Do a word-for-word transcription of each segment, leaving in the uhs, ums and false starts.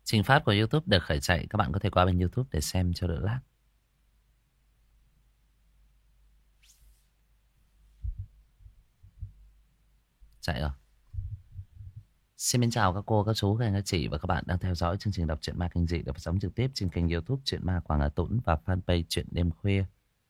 Trình phát của YouTube được khởi chạy. Các bạn có thể qua bên YouTube để xem cho đỡ lag. Chạy rồi. Xin mến chào các cô, các chú, các anh, các chị và các bạn đang theo dõi chương trình đọc truyện ma kinh dị được phát sóng trực tiếp trên kênh YouTube Truyện Ma Quảng Hà Tũng và fanpage Truyện Đêm Khuya.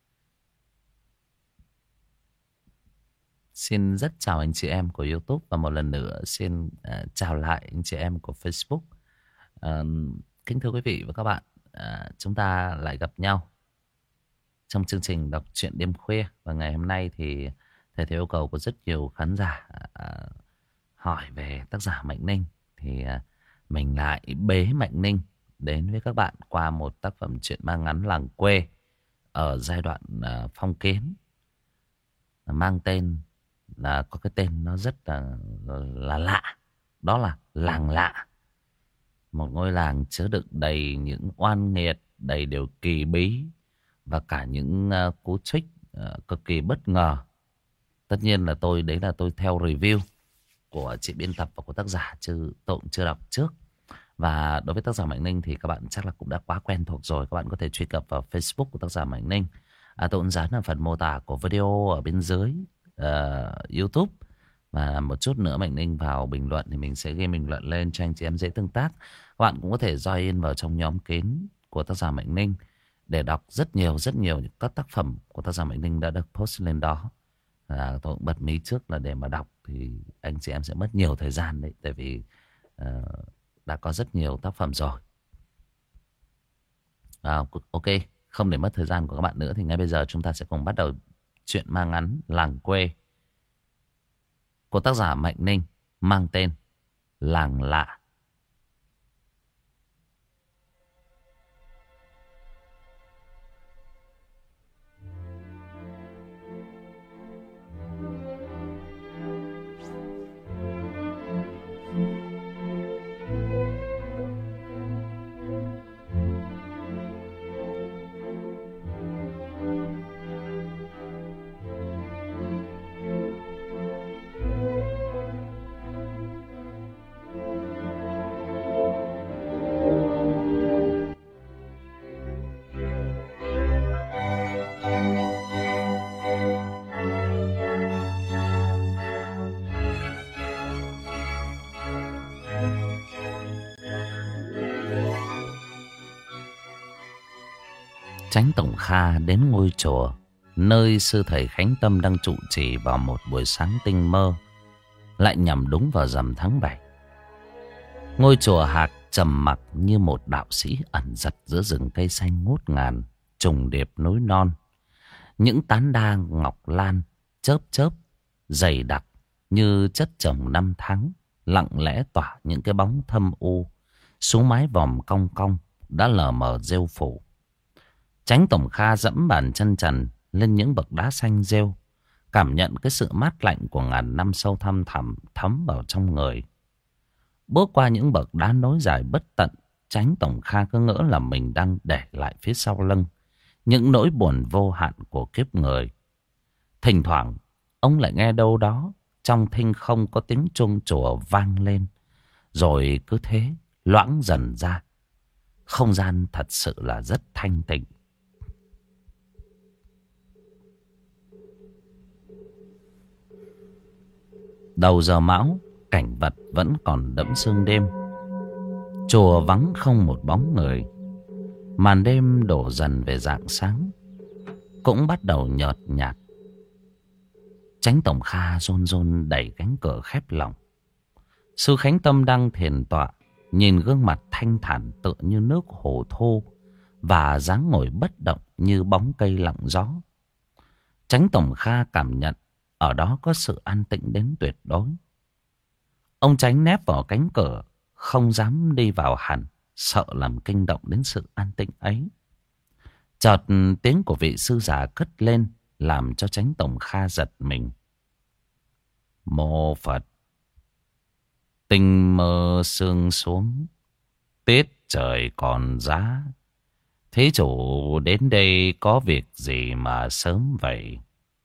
Xin rất chào anh chị em của YouTube và một lần nữa xin uh, chào lại anh chị em của Facebook. Uh, kính thưa quý vị và các bạn, uh, chúng ta lại gặp nhau trong chương trình đọc truyện đêm khuya. Và ngày hôm nay thì theo yêu cầu của rất nhiều khán giả uh, hỏi về tác giả Mạnh Ninh, thì uh, mình lại bế Mạnh Ninh đến với các bạn qua một tác phẩm truyện ma ngắn làng quê ở giai đoạn uh, phong kiến, mang tên là có cái tên nó rất là, là lạ. Đó là Làng Lạ. Một ngôi làng chứa đựng đầy những oan nghiệt, đầy điều kỳ bí và cả những uh, cú trích uh, cực kỳ bất ngờ. Tất nhiên là tôi đấy là tôi theo review của chị biên tập và của tác giả, chứ tôi cũng chưa đọc trước. Và đối với tác giả Mạnh Ninh thì các bạn chắc là cũng đã quá quen thuộc rồi. Các bạn có thể truy cập vào Facebook của tác giả Mạnh Ninh. À, tôi cũng dán ở phần mô tả của video ở bên dưới uh, YouTube. Và một chút nữa Mạnh Ninh vào bình luận thì mình sẽ ghi bình luận lên cho anh chị em dễ tương tác. Các bạn cũng có thể join vào trong nhóm kín của tác giả Mạnh Ninh để đọc rất nhiều rất nhiều những các tác phẩm của tác giả Mạnh Ninh đã được post lên đó. À, tôi cũng bật mí trước là để mà đọc thì anh chị em sẽ mất nhiều thời gian đấy, tại vì uh, đã có rất nhiều tác phẩm rồi. À, ok, không để mất thời gian của các bạn nữa thì ngay bây giờ chúng ta sẽ cùng bắt đầu chuyện ma ngắn Làng Quê của tác giả Mạnh Ninh mang tên Làng Lạ. Chánh Tổng Kha đến ngôi chùa nơi sư thầy Khánh Tâm đang trụ trì vào một buổi sáng tinh mơ, lại nhằm đúng vào rằm tháng bảy. Ngôi chùa Hạc trầm mặc như một đạo sĩ ẩn giật giữa rừng cây xanh ngút ngàn, trùng điệp núi non. Những tán đa ngọc lan chớp chớp dày đặc như chất chồng năm tháng, lặng lẽ tỏa những cái bóng thâm u xuống mái vòm cong cong đã lờ mờ rêu phủ. Chánh Tổng Kha dẫm bàn chân trần lên những bậc đá xanh rêu, cảm nhận cái sự mát lạnh của ngàn năm sâu thăm thẳm thấm vào trong người. Bước qua những bậc đá nối dài bất tận, Chánh Tổng Kha cứ ngỡ là mình đang để lại phía sau lưng những nỗi buồn vô hạn của kiếp người. Thỉnh thoảng ông lại nghe đâu đó trong thinh không có tiếng chuông chùa vang lên, rồi cứ thế loãng dần ra. Không gian thật sự là rất thanh tịnh. Đầu giờ mão, cảnh vật vẫn còn đẫm sương đêm. Chùa vắng không một bóng người. Màn đêm đổ dần về rạng sáng, cũng bắt đầu nhợt nhạt. Chánh Tổng Kha run run đẩy cánh cửa khép lòng. Sư Khánh Tâm đang thiền tọa, nhìn gương mặt thanh thản tựa như nước hồ thô và dáng ngồi bất động như bóng cây lặng gió. Chánh Tổng Kha cảm nhận ở đó có sự an tĩnh đến tuyệt đối. Ông Chánh nép vào cánh cửa, không dám đi vào hẳn, sợ làm kinh động đến sự an tĩnh ấy. Chợt tiếng của vị sư già cất lên, làm cho Chánh Tổng Kha giật mình. Mô Phật. Tinh mơ sương xuống, tiết trời còn giá. Thí chủ đến đây có việc gì mà sớm vậy?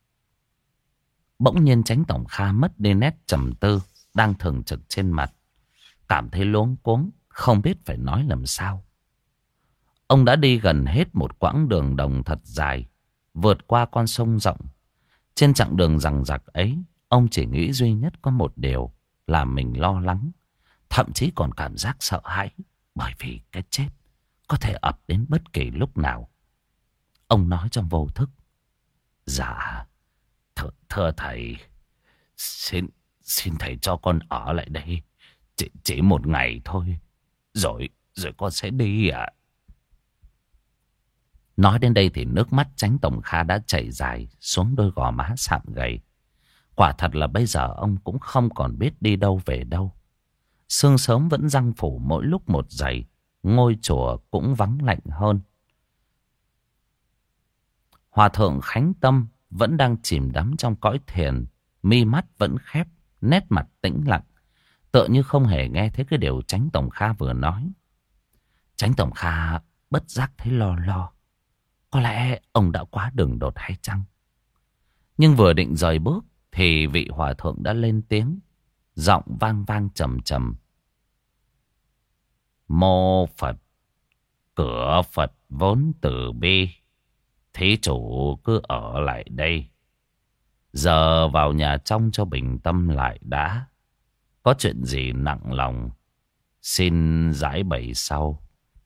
Bỗng nhiên Chánh Tổng Kha mất đi nét trầm tư đang thường trực trên mặt, cảm thấy luống cuống, không biết phải nói làm sao. Ông đã đi gần hết một quãng đường đồng thật dài, vượt qua con sông rộng. Trên chặng đường dằng dặc ấy, ông chỉ nghĩ duy nhất có một điều làm mình lo lắng, thậm chí còn cảm giác sợ hãi, bởi vì cái chết có thể ập đến bất kỳ lúc nào. Ông nói trong vô thức: Dạ, th thưa thầy, xin xin thầy cho con ở lại đây chỉ, chỉ một ngày thôi, rồi rồi con sẽ đi ạ. Nói đến đây thì nước mắt Chánh Tổng Kha đã chảy dài xuống đôi gò má sạm gầy. Quả thật là bây giờ ông cũng không còn biết đi đâu về đâu. Sương sớm vẫn giăng phủ mỗi lúc một dày, ngôi chùa cũng vắng lạnh hơn. Hòa thượng Khánh Tâm vẫn đang chìm đắm trong cõi thiền, mi mắt vẫn khép, nét mặt tĩnh lặng, tựa như không hề nghe thấy cái điều Chánh Tổng Kha vừa nói. Chánh Tổng Kha bất giác thấy lo lo. Có lẽ ông đã quá đường đột hay chăng? Nhưng vừa định rời bước thì vị hòa thượng đã lên tiếng, giọng vang vang trầm trầm: Mô Phật, cửa Phật vốn từ bi, thí chủ cứ ở lại đây. Giờ vào nhà trong cho bình tâm lại đã. Có chuyện gì nặng lòng, xin giải bày sau.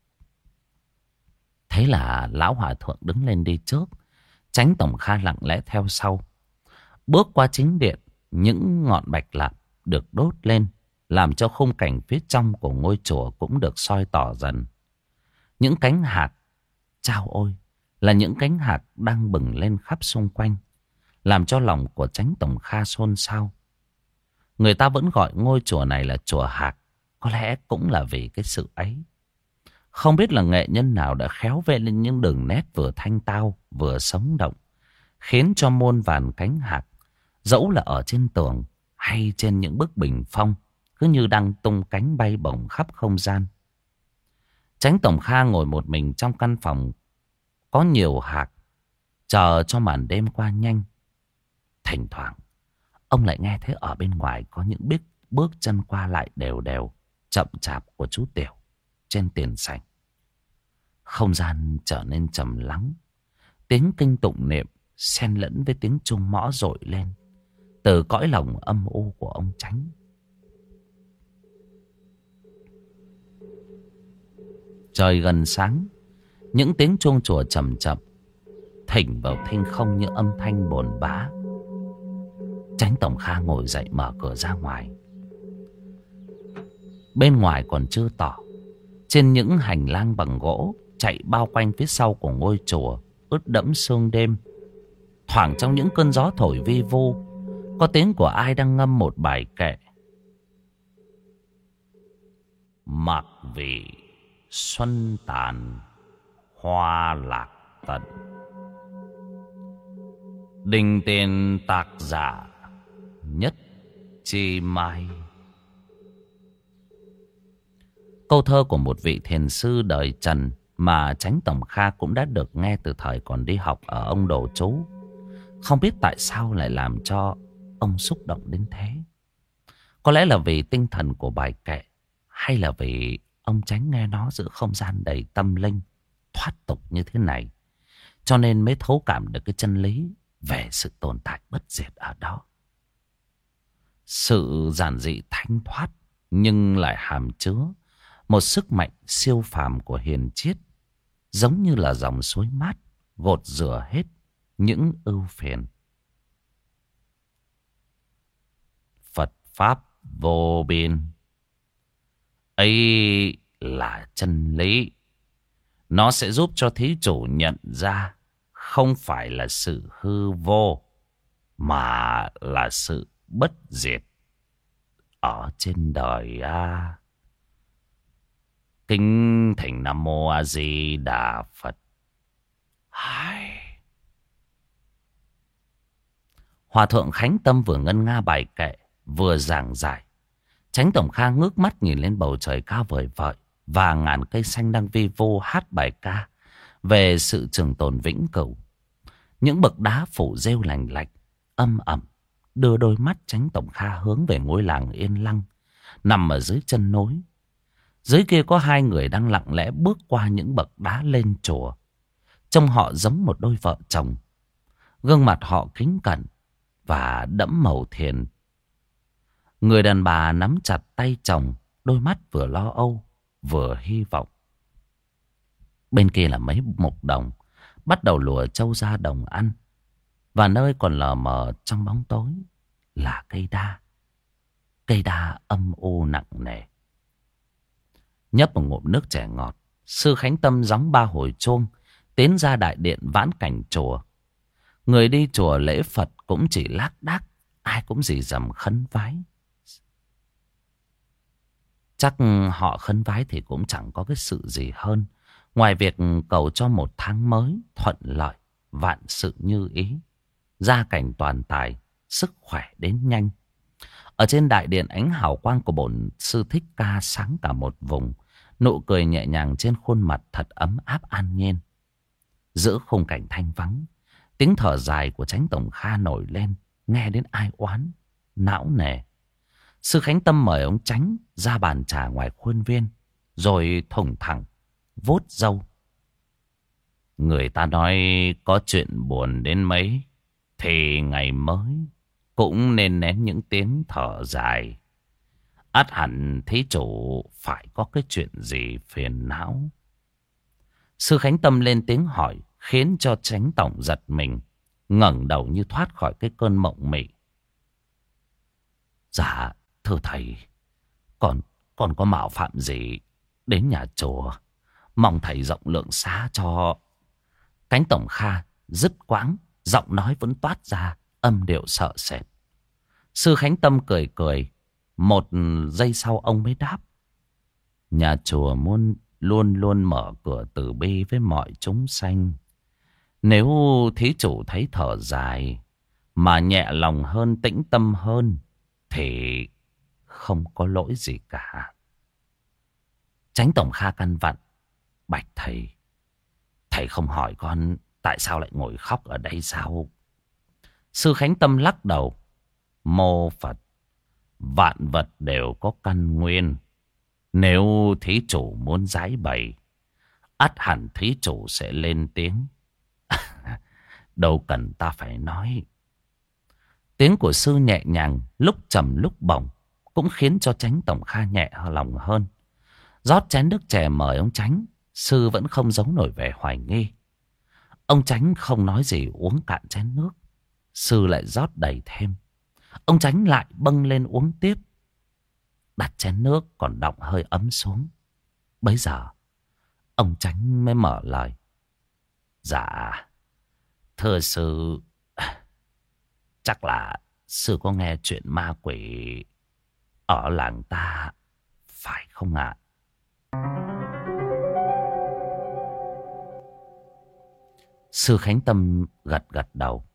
Thế là lão hòa thượng đứng lên đi trước, Chánh Tổng Kha lặng lẽ theo sau. Bước qua chính điện, những ngọn bạch lạp được đốt lên, làm cho khung cảnh phía trong của ngôi chùa cũng được soi tỏ dần. Những cánh hạc, chao ôi, là những cánh hạc đang bừng lên khắp xung quanh, làm cho lòng của Chánh Tổng Kha xôn xao. Người ta vẫn gọi ngôi chùa này là chùa Hạc, có lẽ cũng là vì cái sự ấy. Không biết là nghệ nhân nào đã khéo vẽ lên những đường nét vừa thanh tao vừa sống động, khiến cho muôn vàn cánh hạc, dẫu là ở trên tường hay trên những bức bình phong, cứ như đang tung cánh bay bổng khắp không gian. Chánh Tổng Kha ngồi một mình trong căn phòng có nhiều hạc, chờ cho màn đêm qua nhanh. Thỉnh thoảng ông lại nghe thấy ở bên ngoài có những bước, bước chân qua lại đều đều, chậm chạp của chú Tiểu trên tiền sảnh. Không gian trở nên trầm lắng. Tiếng kinh tụng niệm xen lẫn với tiếng chuông mõ dội lên từ cõi lòng âm u của ông Chánh. Trời gần sáng, những tiếng chuông chùa chậm chậm thỉnh vào thinh không như âm thanh bồn bã. Chánh Tổng Kha ngồi dậy mở cửa ra ngoài. Bên ngoài còn chưa tỏ, trên những hành lang bằng gỗ chạy bao quanh phía sau của ngôi chùa ướt đẫm sương đêm, thoảng trong những cơn gió thổi vi vu, có tiếng của ai đang ngâm một bài kệ: Mặc vị xuân tàn, hoa lạc tận, đình tiền tạc giả, nhất chi mai. Câu thơ của một vị thiền sư đời Trần mà Chánh Tổng Kha cũng đã được nghe từ thời còn đi học ở ông Đồ Chú. Không biết tại sao lại làm cho ông xúc động đến thế. Có lẽ là vì tinh thần của bài kệ, hay là vì ông Chánh nghe nó giữa không gian đầy tâm linh, thoát tục như thế này, cho nên mới thấu cảm được cái chân lý về sự tồn tại bất diệt ở đó. Sự giản dị thanh thoát nhưng lại hàm chứa một sức mạnh siêu phàm của hiền triết, giống như là dòng suối mát gột rửa hết những ưu phiền. Phật pháp vô biên, ấy là chân lý. Nó sẽ giúp cho thí chủ nhận ra không phải là sự hư vô, mà là sự bất diệt ở trên đời a. Kính thỉnh Nam Mô A Di Đà Phật. Hai. Hòa thượng Khánh Tâm vừa ngân nga bài kệ, vừa giảng giải. Chánh Tổng Kha ngước mắt nhìn lên bầu trời cao vời vợi và ngàn cây xanh đang vi vô hát bài ca về sự trường tồn vĩnh cửu. Những bậc đá phủ rêu lành lạch, âm ẩm, đưa đôi mắt Chánh Tổng Kha hướng về ngôi làng yên lặng nằm ở dưới chân núi. Dưới kia có hai người đang lặng lẽ bước qua những bậc đá lên chùa. Trông họ giống một đôi vợ chồng. Gương mặt họ kính cẩn và đẫm màu thiền. Người đàn bà nắm chặt tay chồng, đôi mắt vừa lo âu vừa hy vọng. Bên kia là mấy mục đồng bắt đầu lùa trâu ra đồng ăn. Và nơi còn lờ mờ trong bóng tối là cây đa. Cây đa âm u nặng nề. Nhấp một ngụm nước chè ngọt, sư Khánh Tâm gióng ba hồi chuông, tiến ra đại điện vãn cảnh chùa. Người đi chùa lễ Phật cũng chỉ lác đác, ai cũng rì rầm khấn vái. Chắc họ khấn vái thì cũng chẳng có cái sự gì hơn, ngoài việc cầu cho một tháng mới thuận lợi, vạn sự như ý, gia cảnh toàn tài, sức khỏe đến nhanh. Ở trên đại điện, ánh hào quang của bổn sư Thích Ca sáng cả một vùng. Nụ cười nhẹ nhàng trên khuôn mặt thật ấm áp an nhiên. Giữa khung cảnh thanh vắng, tiếng thở dài của Chánh Tổng Kha nổi lên, nghe đến ai oán, não nề. Sư Khánh Tâm mời ông Chánh ra bàn trà ngoài khuôn viên, rồi thủng thẳng, vuốt râu. Người ta nói có chuyện buồn đến mấy, thì ngày mới cũng nên nén những tiếng thở dài. Ắt hẳn thí chủ phải có cái chuyện gì phiền não. Sư Khánh Tâm lên tiếng hỏi, khiến cho Chánh Tổng giật mình, ngẩng đầu như thoát khỏi cái cơn mộng mị. Dạ, thưa thầy, còn, còn có mạo phạm gì đến nhà chùa, mong thầy rộng lượng xá cho. Cánh Tổng Kha dứt quãng, giọng nói vẫn toát ra âm điệu sợ sệt. Sư Khánh Tâm cười cười. Một giây sau ông mới đáp. Nhà chùa muốn luôn luôn mở cửa từ bi với mọi chúng sanh. Nếu thí chủ thấy thở dài mà nhẹ lòng hơn, tĩnh tâm hơn, thì không có lỗi gì cả. Chánh Tổng Kha căn vặn. Bạch thầy, thầy không hỏi con tại sao lại ngồi khóc ở đây sao? Sư Khánh Tâm lắc đầu. Mô Phật, vạn vật đều có căn nguyên. Nếu thí chủ muốn giải bày, ắt hẳn thí chủ sẽ lên tiếng. Đâu cần ta phải nói. Tiếng của sư nhẹ nhàng, lúc trầm lúc bổng, cũng khiến cho Chánh Tổng Kha nhẹ lòng hơn. Rót chén nước chè mời ông Chánh, sư vẫn không giấu nổi vẻ hoài nghi. Ông Chánh không nói gì, uống cạn chén nước. Sư lại rót đầy thêm. Ông Chánh lại bâng lên uống tiếp. Đặt chén nước còn đọng hơi ấm xuống. Bấy giờ ông Chánh mới mở lời. Dạ, thưa sư, chắc là sư có nghe chuyện ma quỷ ở làng ta, phải không ạ? Sư Khánh Tâm gật gật đầu.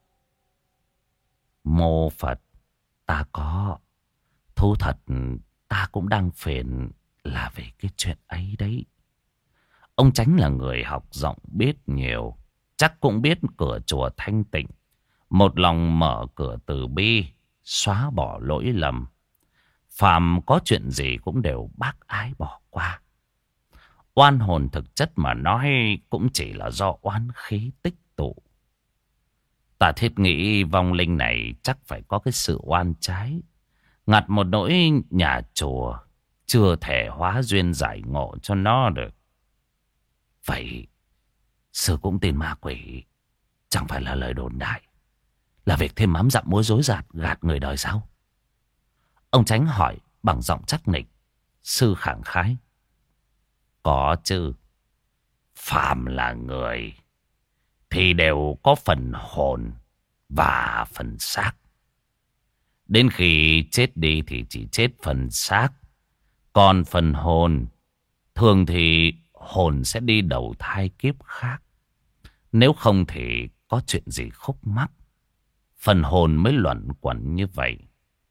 Mô Phật, ta có. Thú thật ta cũng đang phiền là về cái chuyện ấy đấy. Ông Chánh là người học rộng biết nhiều, chắc cũng biết cửa chùa thanh tịnh, một lòng mở cửa từ bi, xóa bỏ lỗi lầm. Phàm có chuyện gì cũng đều bác ái bỏ qua. Oan hồn thực chất mà nói cũng chỉ là do oán khí tích tụ. Ta thiết nghĩ vong linh này chắc phải có cái sự oan trái, ngặt một nỗi nhà chùa chưa thể hóa duyên giải ngộ cho nó được. Vậy sư cũng tin ma quỷ chẳng phải là lời đồn đại, là việc thêm mắm dặm muối dối gạt gạt người đời sao? Ông Chánh hỏi bằng giọng chắc nịch. Sư khẳng khái. Có chứ. Phàm là người thì đều có phần hồn và phần xác. Đến khi chết đi thì chỉ chết phần xác. Còn phần hồn, thường thì hồn sẽ đi đầu thai kiếp khác. Nếu không thì có chuyện gì khúc mắc, phần hồn mới luẩn quẩn như vậy.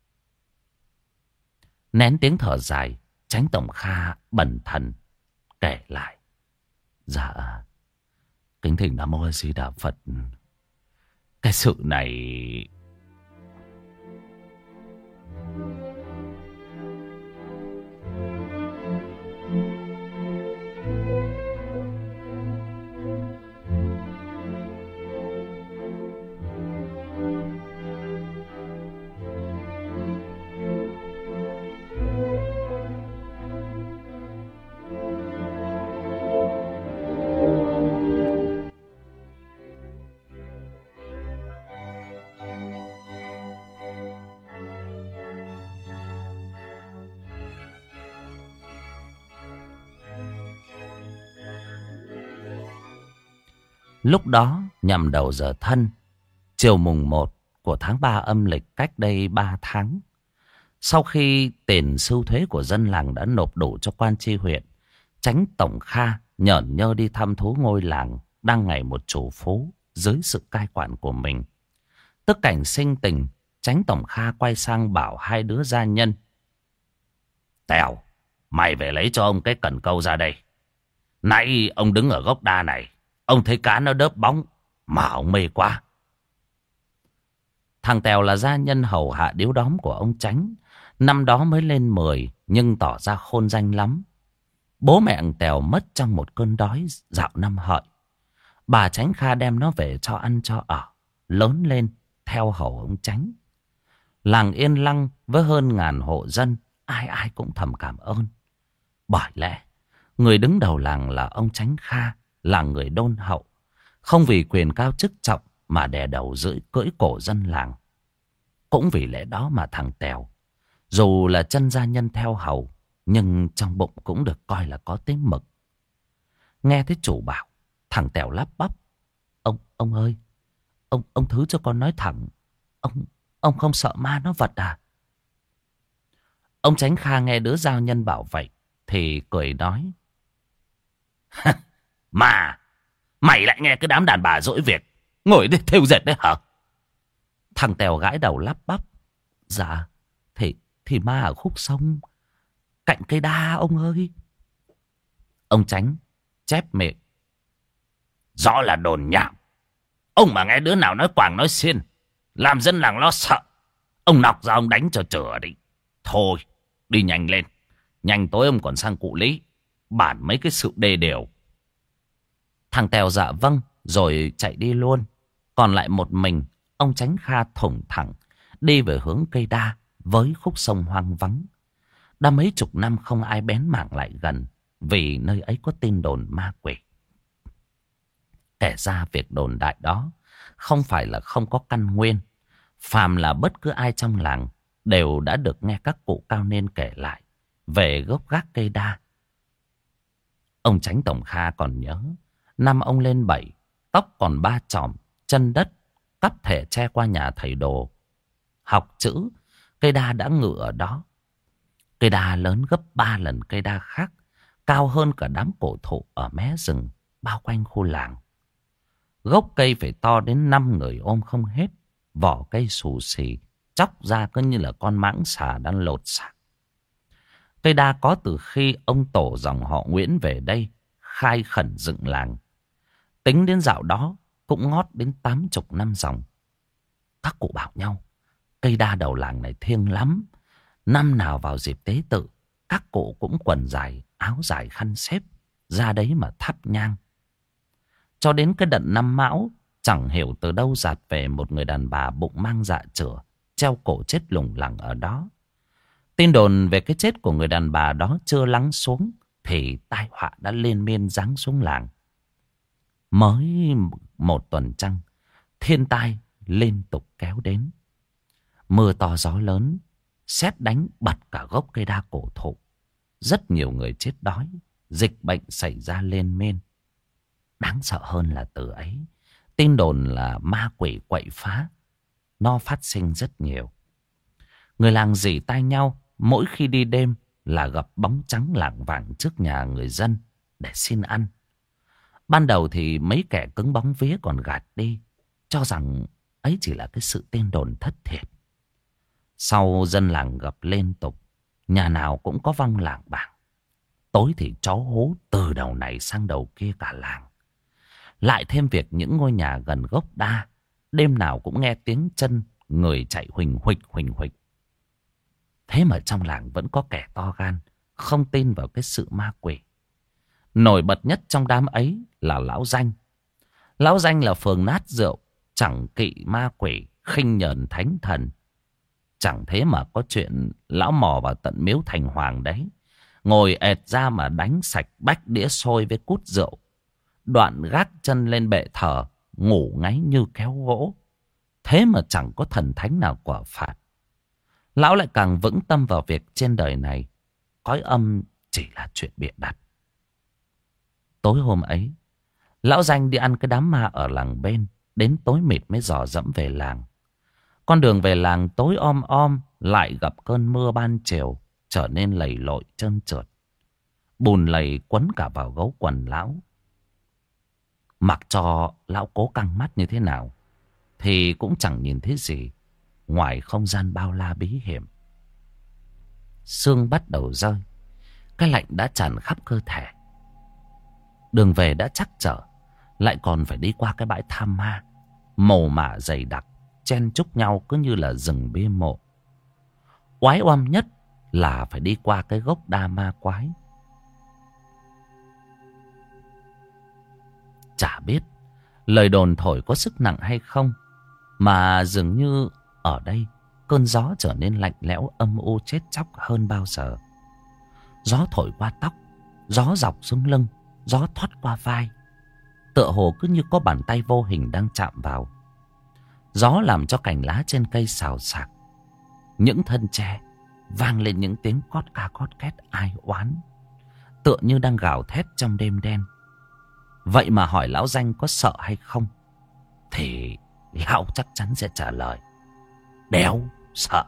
Nén tiếng thở dài, Chánh Tổng Kha bần thần kể lại. Dạ, kính thỉnh Nam Mô A Di Đà Phật. Cái sự này Lúc đó nhằm đầu giờ thân, chiều mùng một của tháng ba âm lịch cách đây ba tháng. Sau khi tiền sưu thuế của dân làng đã nộp đủ cho quan tri huyện, Chánh Tổng Kha nhởn nhơ đi thăm thú ngôi làng đang ngày một trù phú dưới sự cai quản của mình. Tức cảnh sinh tình, Chánh Tổng Kha quay sang bảo hai đứa gia nhân: Tèo, mày về lấy cho ông cái cần câu ra đây. Nãy ông đứng ở gốc đa này, ông thấy cá nó đớp bóng mà ông mê quá. Thằng Tèo là gia nhân hầu hạ điếu đóm của ông Chánh. Năm đó mới lên mười nhưng tỏ ra khôn danh lắm. Bố mẹ thằng Tèo mất trong một cơn đói dạo năm hợi. Bà Chánh Kha đem nó về cho ăn cho ở, lớn lên theo hầu ông Chánh. Làng Yên Lăng với hơn ngàn hộ dân, ai ai cũng thầm cảm ơn. Bởi lẽ người đứng đầu làng là ông Chánh Kha, là người đôn hậu, không vì quyền cao chức trọng mà đè đầu dưới cưỡi cổ dân làng. Cũng vì lẽ đó mà thằng Tèo, dù là chân gia nhân theo hầu, nhưng trong bụng cũng được coi là có tiếng mực. Nghe thấy chủ bảo, thằng Tèo lắp bắp: Ông, ông ơi, ông, ông thứ cho con nói thẳng, ông, ông không sợ ma nó vật à? Ông Chánh Kha nghe đứa giao nhân bảo vậy thì cười nói: Mà, mày lại nghe cái đám đàn bà dỗi việc, ngồi đây thêu dệt đấy hả? Thằng Tèo gãi đầu lắp bắp: Dạ, thì, thì ma ở khúc sông cạnh cây đa ông ơi. Ông Chánh chép miệng: Rõ là đồn nhảm. Ông mà nghe đứa nào nói quàng nói xiên, làm dân làng lo sợ, ông nọc ra ông đánh cho chửa đi. Thôi, đi nhanh lên. Nhanh tối ông còn sang cụ Lý bản mấy cái sự đê điều. Thằng Tèo dạ vâng rồi chạy đi luôn. Còn lại một mình ông Chánh Kha thủng thẳng đi về hướng cây đa với khúc sông hoang vắng. Đã mấy chục năm không ai bén mảng lại gần, vì nơi ấy có tin đồn ma quỷ. Kể ra việc đồn đại đó không phải là không có căn nguyên. Phàm là bất cứ ai trong làng đều đã được nghe các cụ cao niên kể lại về gốc gác cây đa. Ông Chánh Tổng Kha còn nhớ, năm ông lên bảy, tóc còn ba chòm, chân đất, cắp thẻ che qua nhà thầy đồ học chữ, cây đa đã ngự ở đó. Cây đa lớn gấp ba lần cây đa khác, cao hơn cả đám cổ thụ ở mé rừng bao quanh khu làng. Gốc cây phải to đến năm người ôm không hết, vỏ cây xù xì, chóc ra cứ như là con mãng xà đang lột xác. Cây đa có từ khi ông tổ dòng họ Nguyễn về đây khai khẩn dựng làng. Tính đến dạo đó cũng ngót đến tám chục năm dòng. Các cụ bảo nhau, cây đa đầu làng này thiêng lắm. Năm nào vào dịp tế tự, các cụ cũng quần dài, áo dài khăn xếp, ra đấy mà thắp nhang. Cho đến cái đận năm Mão, chẳng hiểu từ đâu dạt về một người đàn bà bụng mang dạ chửa, treo cổ chết lủng lẳng ở đó. Tin đồn về cái chết của người đàn bà đó chưa lắng xuống, thì tai họa đã liên miên giáng xuống làng. Mới một tuần trăng, thiên tai liên tục kéo đến. Mưa to gió lớn, sét đánh bật cả gốc cây đa cổ thụ. Rất nhiều người chết đói, dịch bệnh xảy ra liên miên. Đáng sợ hơn là từ ấy, tin đồn là ma quỷ quậy phá, nó phát sinh rất nhiều. Người làng rỉ tai nhau, mỗi khi đi đêm là gặp bóng trắng lảng vảng trước nhà người dân để xin ăn. Ban đầu thì mấy kẻ cứng bóng vía còn gạt đi, cho rằng ấy chỉ là cái sự tin đồn thất thiệt. Sau dân làng gặp liên tục, nhà nào cũng có vong lảng bảng. Tối thì chó hú từ đầu này sang đầu kia cả làng. Lại thêm việc những ngôi nhà gần gốc đa, đêm nào cũng nghe tiếng chân người chạy huỳnh huỵch huỳnh huỵch. Thế mà trong làng vẫn có kẻ to gan, không tin vào cái sự ma quỷ. Nổi bật nhất trong đám ấy là Lão Danh. Lão Danh là phường nát rượu, chẳng kỵ ma quỷ, khinh nhờn thánh thần. Chẳng thế mà có chuyện lão mò vào tận miếu thành hoàng đấy, ngồi ẹt ra mà đánh sạch bách đĩa xôi với cút rượu. Đoạn gác chân lên bệ thờ, ngủ ngáy như kéo gỗ. Thế mà chẳng có thần thánh nào quả phạt. Lão lại càng vững tâm vào việc trên đời này, cõi âm chỉ là chuyện bịa đặt. Tối hôm ấy, Lão Danh đi ăn cái đám ma ở làng bên. Đến tối mịt mới dò dẫm về làng. Con đường về làng tối om om. Lại gặp cơn mưa ban chiều. Trở nên lầy lội trơn trượt. Bùn lầy quấn cả vào gấu quần lão. Mặc cho lão cố căng mắt như thế nào thì cũng chẳng nhìn thấy gì ngoài không gian bao la bí hiểm. Sương bắt đầu rơi. Cái lạnh đã tràn khắp cơ thể. Đường về đã trắc trở. Lại còn phải đi qua cái bãi tham ma mồ mả dày đặc, chen chúc nhau cứ như là rừng bia mộ. Oái oăm nhất là phải đi qua cái gốc đa ma quái. Chả biết lời đồn thổi có sức nặng hay không, mà dường như ở đây cơn gió trở nên lạnh lẽo âm u chết chóc hơn bao giờ. Gió thổi qua tóc, gió dọc xuống lưng, gió thoát qua vai. Tựa hồ cứ như có bàn tay vô hình đang chạm vào. Gió làm cho cành lá trên cây xào xạc. Những thân tre vang lên những tiếng cót ca cót két ai oán, tựa như đang gào thét trong đêm đen. Vậy mà hỏi lão Danh có sợ hay không, thì lão chắc chắn sẽ trả lời: đéo sợ.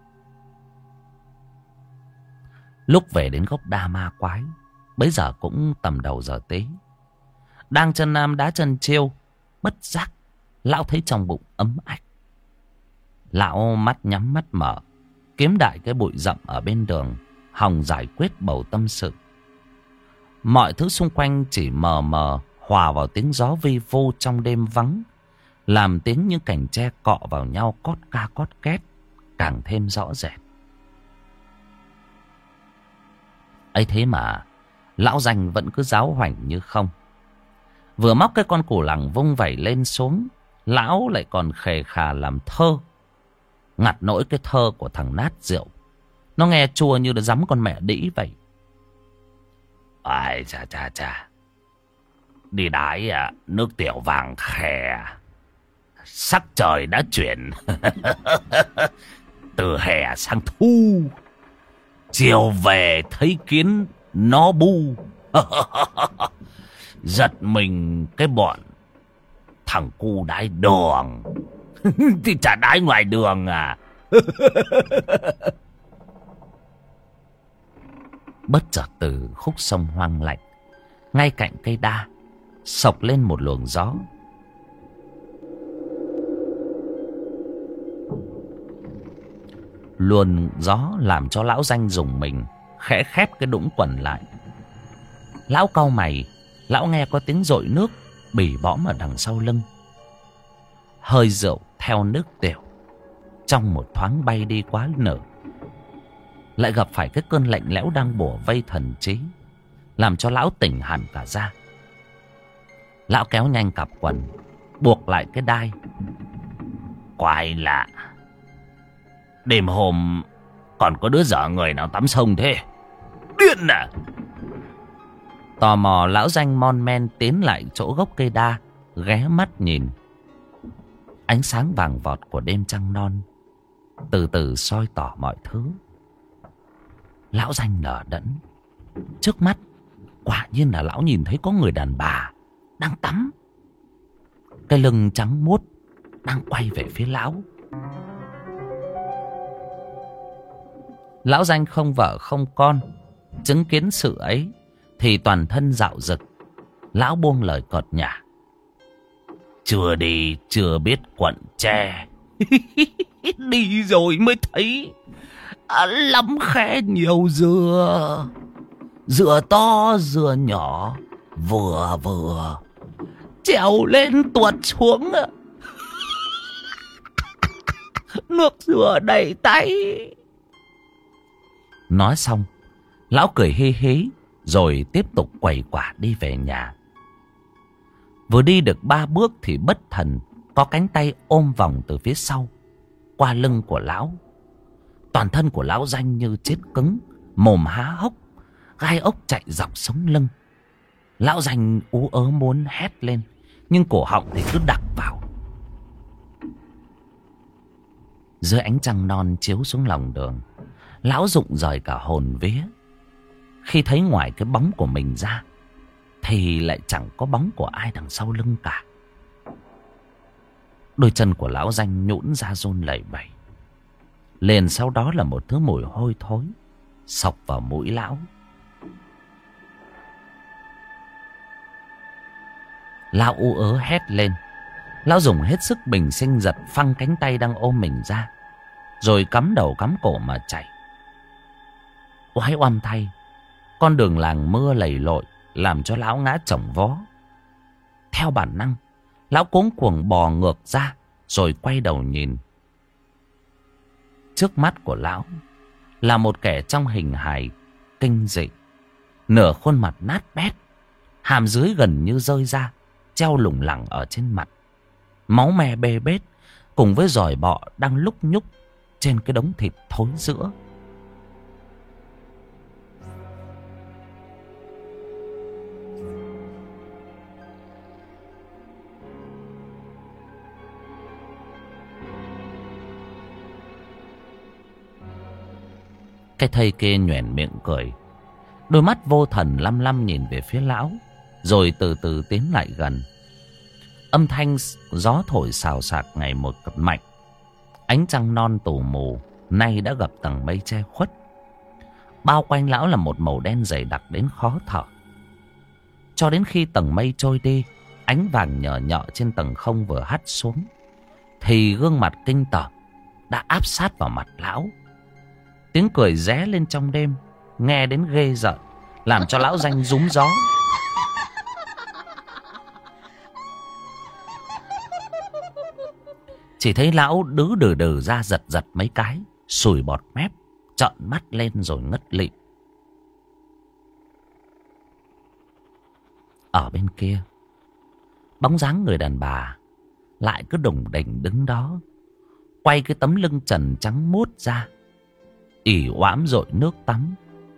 Lúc về đến gốc đa ma quái, bấy giờ cũng tầm đầu giờ tí. Đang chân nam đá chân chiêu, bất giác lão thấy trong bụng ấm ách. Lão mắt nhắm mắt mở, kiếm đại cái bụi rậm ở bên đường, hòng giải quyết bầu tâm sự. Mọi thứ xung quanh chỉ mờ mờ hòa vào tiếng gió vi vu trong đêm vắng, làm tiếng những cành tre cọ vào nhau cót ca cót két càng thêm rõ rệt. ấy thế mà lão Danh vẫn cứ giáo hoành như không. Vừa móc cái con củ lẳng vung vẩy lên xuống, lão lại còn khề khà làm thơ. Ngặt nỗi cái thơ của thằng nát rượu, nó nghe chua như là dắm con mẹ đĩ vậy. Ai chà chà chà, đi đái à, nước tiểu vàng khè, sắc trời đã chuyển từ hè sang thu, chiều về thấy kiến nó bu. Giật mình cái bọn thằng cu đái đường thì chả đái ngoài đường à. Bất chợt từ khúc sông hoang lạnh, ngay cạnh cây đa xộc lên một luồng gió. Luồng gió làm cho lão Danh rùng mình, khẽ khép cái đũng quần lại. Lão cau mày, lão nghe có tiếng dội nước bỉ bõm ở đằng sau lưng. Hơi rượu theo nước tiểu trong một thoáng bay đi quá nửa. Lại gặp phải cái cơn lạnh lẽo đang bủa vây thần trí, làm cho lão tỉnh hẳn cả ra. Lão kéo nhanh cặp quần, buộc lại cái đai. Quái lạ, đêm hôm còn có đứa dở người nào tắm sông thế? Điên à! Tò mò lão Danh mon men tiến lại chỗ gốc cây đa, ghé mắt nhìn. Ánh sáng vàng vọt của đêm trăng non từ từ soi tỏ mọi thứ. Lão Danh nở đẫn. Trước mắt quả nhiên là lão nhìn thấy có người đàn bà đang tắm. Cái lưng trắng muốt đang quay về phía lão. Lão Danh không vợ không con, chứng kiến sự ấy thì toàn thân dạo dực. Lão buông lời cợt nhả: chưa đi chưa biết quận tre. Đi rồi mới thấy à, lắm khe nhiều dừa, dừa to dừa nhỏ vừa vừa, trèo lên tuột xuống, nước dừa đầy tay. Nói xong, lão cười hí hí rồi tiếp tục quẩy quả đi về nhà. Vừa đi được ba bước thì bất thần có cánh tay ôm vòng từ phía sau qua lưng của lão. Toàn thân của lão Danh như chết cứng, mồm há hốc, gai ốc chạy dọc sống lưng. Lão Danh ú ớ muốn hét lên, nhưng cổ họng thì cứ đặc vào. Dưới ánh trăng non chiếu xuống lòng đường, lão rụng rời cả hồn vía khi thấy ngoài cái bóng của mình ra thì lại chẳng có bóng của ai đằng sau lưng cả. Đôi chân của lão Danh nhũn ra run lẩy bẩy. Liền sau đó là một thứ mùi hôi thối xộc vào mũi lão. Lão u ớ hét lên. Lão dùng hết sức bình sinh giật phăng cánh tay đang ôm mình ra, rồi cắm đầu cắm cổ mà chạy. Oái oăm thay, con đường làng mưa lầy lội làm cho lão ngã chồng vó. Theo bản năng, lão cuống cuồng bò ngược ra, rồi quay đầu nhìn. Trước mắt của lão là một kẻ trong hình hài kinh dị, nửa khuôn mặt nát bét, hàm dưới gần như rơi ra, treo lủng lẳng ở trên mặt. Máu me bê bết cùng với giòi bọ đang lúc nhúc trên cái đống thịt thối rữa. Cái thây kia nhoẻn miệng cười, đôi mắt vô thần lăm lăm nhìn về phía lão, rồi từ từ tiến lại gần. Âm thanh gió thổi xào xạc ngày một mạnh. Ánh trăng non tù mù nay đã gặp tầng mây che khuất. Bao quanh lão là một màu đen dày đặc đến khó thở. Cho đến khi tầng mây trôi đi, ánh vàng nhờ nhọ trên tầng không vừa hắt xuống, thì gương mặt kinh tởm đã áp sát vào mặt lão. Tiếng cười ré lên trong đêm, nghe đến ghê rợn, làm cho lão Danh rúm gió. Chỉ thấy lão đứ đừ đừ ra giật giật mấy cái, sùi bọt mép, trợn mắt lên rồi ngất lịm. Ở bên kia, bóng dáng người đàn bà lại cứ đùng đỉnh đứng đó, quay cái tấm lưng trần trắng muốt ra, ỉ oãm dội nước tắm.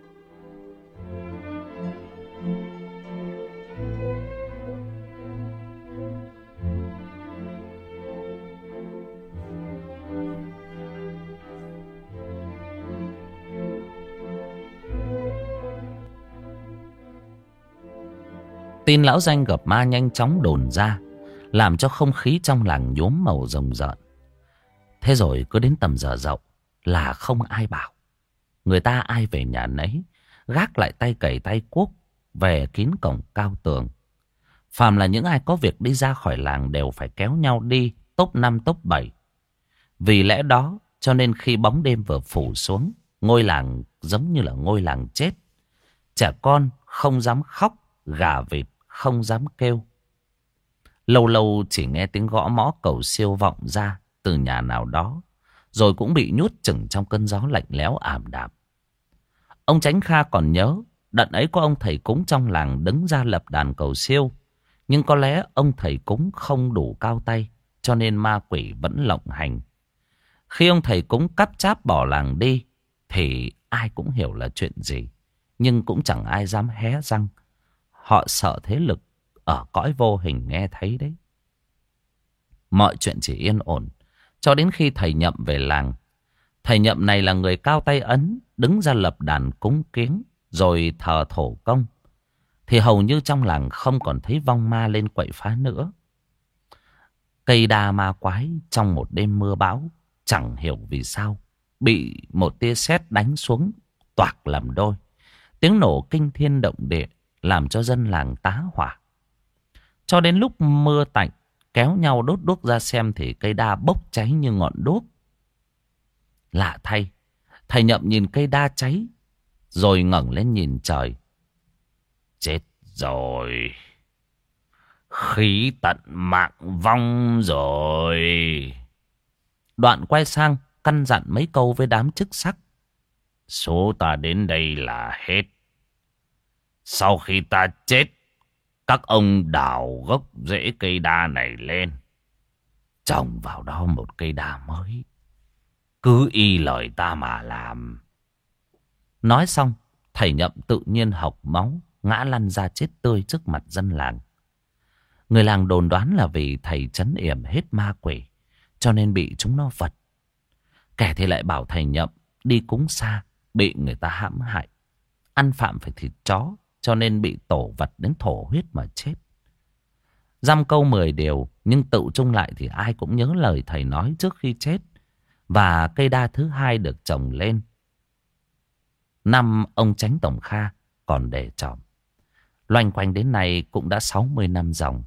Tin lão Danh gặp ma nhanh chóng đồn ra, làm cho không khí trong làng nhuốm màu rồng rợn. Thế rồi cứ đến tầm giờ dậu là không ai bảo. Người ta ai về nhà nấy, gác lại tay cày tay cuốc về kín cổng cao tường. Phàm là những ai có việc đi ra khỏi làng đều phải kéo nhau đi tốp năm tốp bảy. Vì lẽ đó cho nên khi bóng đêm vừa phủ xuống, ngôi làng giống như là ngôi làng chết. Trẻ con không dám khóc, gà vịt không dám kêu. Lâu lâu chỉ nghe tiếng gõ mõ cầu siêu vọng ra từ nhà nào đó, rồi cũng bị nhốt chừng trong cơn gió lạnh lẽo ảm đạm. Ông Chánh Kha còn nhớ đợt ấy có ông thầy cúng trong làng đứng ra lập đàn cầu siêu, nhưng có lẽ ông thầy cúng không đủ cao tay, cho nên ma quỷ vẫn lộng hành. Khi ông thầy cúng cắp cháp bỏ làng đi thì ai cũng hiểu là chuyện gì, nhưng cũng chẳng ai dám hé răng. Họ sợ thế lực ở cõi vô hình nghe thấy đấy. Mọi chuyện chỉ yên ổn cho đến khi thầy Nhậm về làng. Thầy Nhậm này là người cao tay ấn, đứng ra lập đàn cúng kiến rồi thờ thổ công, thì hầu như trong làng không còn thấy vong ma lên quậy phá nữa. Cây đa ma quái trong một đêm mưa bão, chẳng hiểu vì sao bị một tia sét đánh xuống toạc làm đôi. Tiếng nổ kinh thiên động địa làm cho dân làng tá hỏa. Cho đến lúc mưa tạnh, kéo nhau đốt đuốc ra xem thì cây đa bốc cháy như ngọn đuốc. Lạ thay, thầy Nhậm nhìn cây đa cháy, rồi ngẩng lên nhìn trời. Chết rồi, khí tận mạng vong rồi. Đoạn quay sang căn dặn mấy câu với đám chức sắc. Số ta đến đây là hết. Sau khi ta chết, các ông đào gốc rễ cây đa này lên, trồng vào đó một cây đa mới. Cứ y lời ta mà làm. Nói xong, thầy Nhậm tự nhiên hộc máu, ngã lăn ra chết tươi trước mặt dân làng. Người làng đồn đoán là vì thầy trấn yểm hết ma quỷ, cho nên bị chúng nó vật. Kẻ thì lại bảo thầy Nhậm đi cúng xa, bị người ta hãm hại, ăn phạm phải thịt chó, cho nên bị tổ vật đến thổ huyết mà chết. Dăm câu mười điều, nhưng tự chung lại thì ai cũng nhớ lời thầy nói trước khi chết. Và cây đa thứ hai được trồng lên năm ông Chánh Tổng Kha còn để trọm. Loanh quanh đến nay cũng đã sáu mươi năm dòng.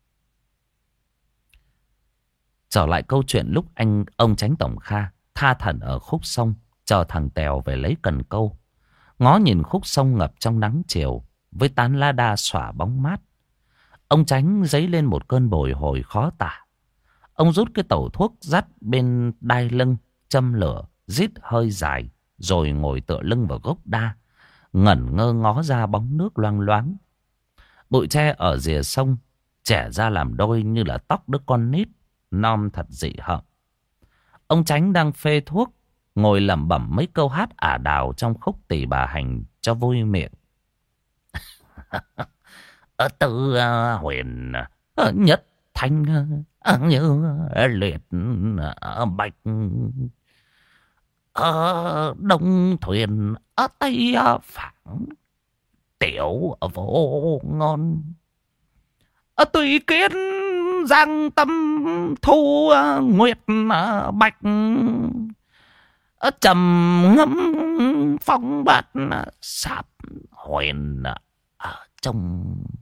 Trở lại câu chuyện lúc anh ông Chánh Tổng Kha tha thẩn ở khúc sông, chờ thằng Tèo về lấy cần câu. Ngó nhìn khúc sông ngập trong nắng chiều, với tán lá đa xõa bóng mát, ông Chánh dấy lên một cơn bồi hồi khó tả. Ông rút cái tẩu thuốc dắt bên đai lưng, châm lửa, rít hơi dài, rồi ngồi tựa lưng vào gốc đa, ngẩn ngơ ngó ra bóng nước loang loáng. Bụi tre ở rìa sông chẻ ra làm đôi như là tóc đứa con nít, non thật dị hợm. Ông Chánh đang phê thuốc, ngồi lẩm bẩm mấy câu hát ả đào trong khúc Tỳ Bà Hành cho vui miệng. Ở tư uh, huyền uh, nhất thanh uh, như liệt uh, bạch, ở đông thuyền ở tây uh, phẳng tiểu vô ngon, ở tùy kiến giang tâm thu uh, nguyệt uh, bạch, ở trầm ngâm phong bát uh, sạp huyền uh, ở trong.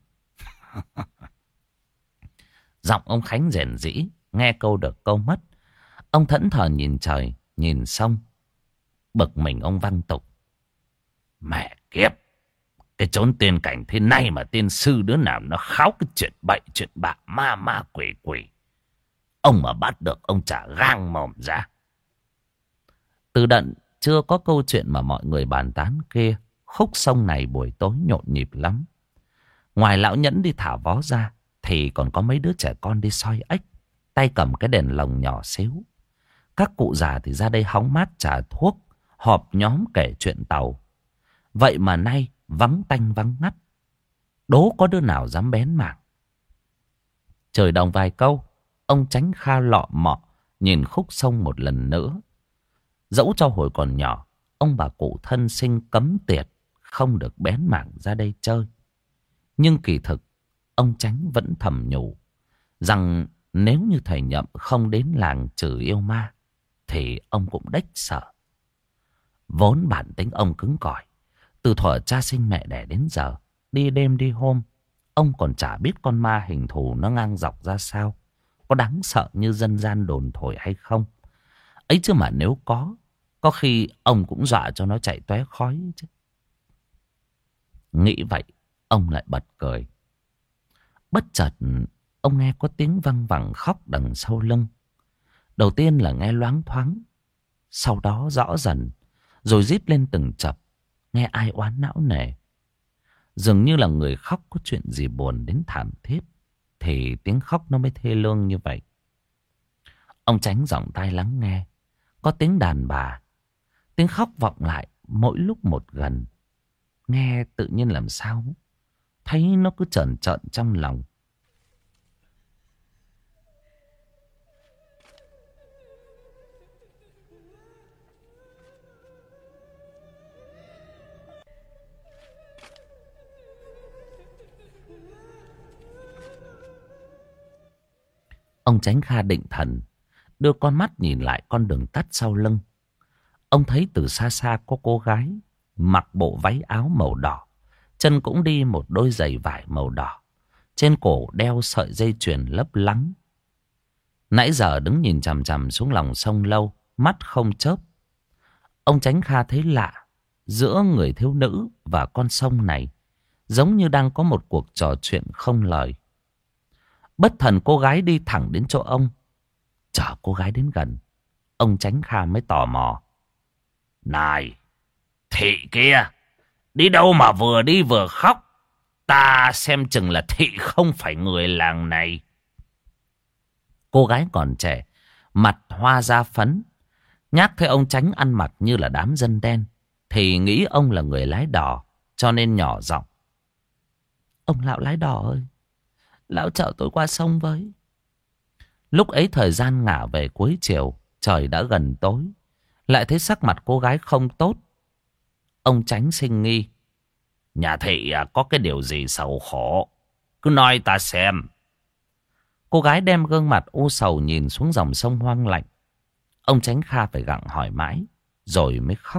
Giọng ông Khánh rền rĩ, nghe câu được câu mất. Ông thẫn thờ nhìn trời, nhìn sông. Bực mình ông văng tục: mẹ kiếp, cái chốn tiên cảnh thế này mà tiên sư đứa nào nó kháo cái chuyện bậy chuyện bạ ma ma quỷ quỷ. Ông mà bắt được ông chả gang mồm ra. Từ đận chưa có câu chuyện mà mọi người bàn tán kia, khúc sông này buổi tối nhộn nhịp lắm. Ngoài lão nhẫn đi thả vó ra thì còn có mấy đứa trẻ con đi soi ếch, tay cầm cái đèn lồng nhỏ xíu. Các cụ già thì ra đây hóng mát trà thuốc, họp nhóm kể chuyện tàu. Vậy mà nay vắng tanh vắng ngắt, đố có đứa nào dám bén mảng. Trời đồng vài câu, ông Chánh Kha lọ mọ nhìn khúc sông một lần nữa. Dẫu cho hồi còn nhỏ, ông bà cụ thân sinh cấm tiệt không được bén mảng ra đây chơi. Nhưng kỳ thực, ông Chánh vẫn thầm nhủ rằng nếu như thầy Nhậm không đến làng trừ yêu ma thì ông cũng đếch sợ. Vốn bản tính ông cứng cỏi, từ thuở cha sinh mẹ đẻ đến giờ, đi đêm đi hôm, ông còn chả biết con ma hình thù nó ngang dọc ra sao, có đáng sợ như dân gian đồn thổi hay không. Ấy chứ mà nếu có, có khi ông cũng dọa cho nó chạy tóe khói chứ. Nghĩ vậy, ông lại bật cười. Bất chợt, ông nghe có tiếng văng vẳng khóc đằng sau lưng. Đầu tiên là nghe loáng thoáng, sau đó rõ dần, rồi rít lên từng chập, nghe ai oán não nề. Dường như là người khóc có chuyện gì buồn đến thảm thiết, thì tiếng khóc nó mới thê lương như vậy. Ông Chánh giọng tai lắng nghe, có tiếng đàn bà. Tiếng khóc vọng lại mỗi lúc một gần. Nghe tự nhiên làm sao, thấy nó cứ trợn trợn trong lòng. Ông Chánh Kha định thần, đưa con mắt nhìn lại con đường tắt sau lưng. Ông thấy từ xa xa có cô gái mặc bộ váy áo màu đỏ, chân cũng đi một đôi giày vải màu đỏ, trên cổ đeo sợi dây chuyền lấp lánh. Nãy giờ đứng nhìn chằm chằm xuống lòng sông lâu, mắt không chớp. Ông Chánh Kha thấy lạ, giữa người thiếu nữ và con sông này giống như đang có một cuộc trò chuyện không lời. Bất thần cô gái đi thẳng đến chỗ ông. Chờ cô gái đến gần, ông Chánh Kha mới tò mò: này, thị kia, đi đâu mà vừa đi vừa khóc? Ta xem chừng là thị không phải người làng này. Cô gái còn trẻ, mặt hoa da phấn, nhắc thấy ông Chánh ăn mặc như là đám dân đen, thì nghĩ ông là người lái đò, cho nên nhỏ giọng: ông lão lái đò ơi, lão chở tôi qua sông với. Lúc ấy thời gian ngả về cuối chiều, trời đã gần tối, lại thấy sắc mặt cô gái không tốt. Ông Chánh sinh nghi: Nhà thị à, có cái điều gì sầu khổ, cứ nói ta xem. Cô gái đem gương mặt u sầu nhìn xuống dòng sông hoang lạnh. Ông Chánh Kha phải gặng hỏi mãi, rồi mới khóc.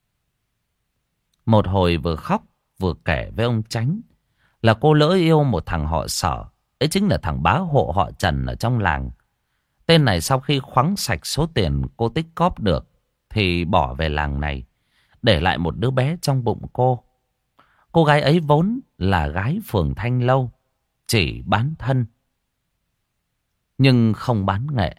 Một hồi vừa khóc, vừa kể với ông Chánh là cô lỡ yêu một thằng họ Sở. Ấy chính là thằng bá hộ họ Trần ở trong làng. Tên này sau khi khoắng sạch số tiền cô tích cóp được thì bỏ về làng này, để lại một đứa bé trong bụng cô. Cô gái ấy vốn là gái phường Thanh Lâu, chỉ bán thân nhưng không bán nghệ.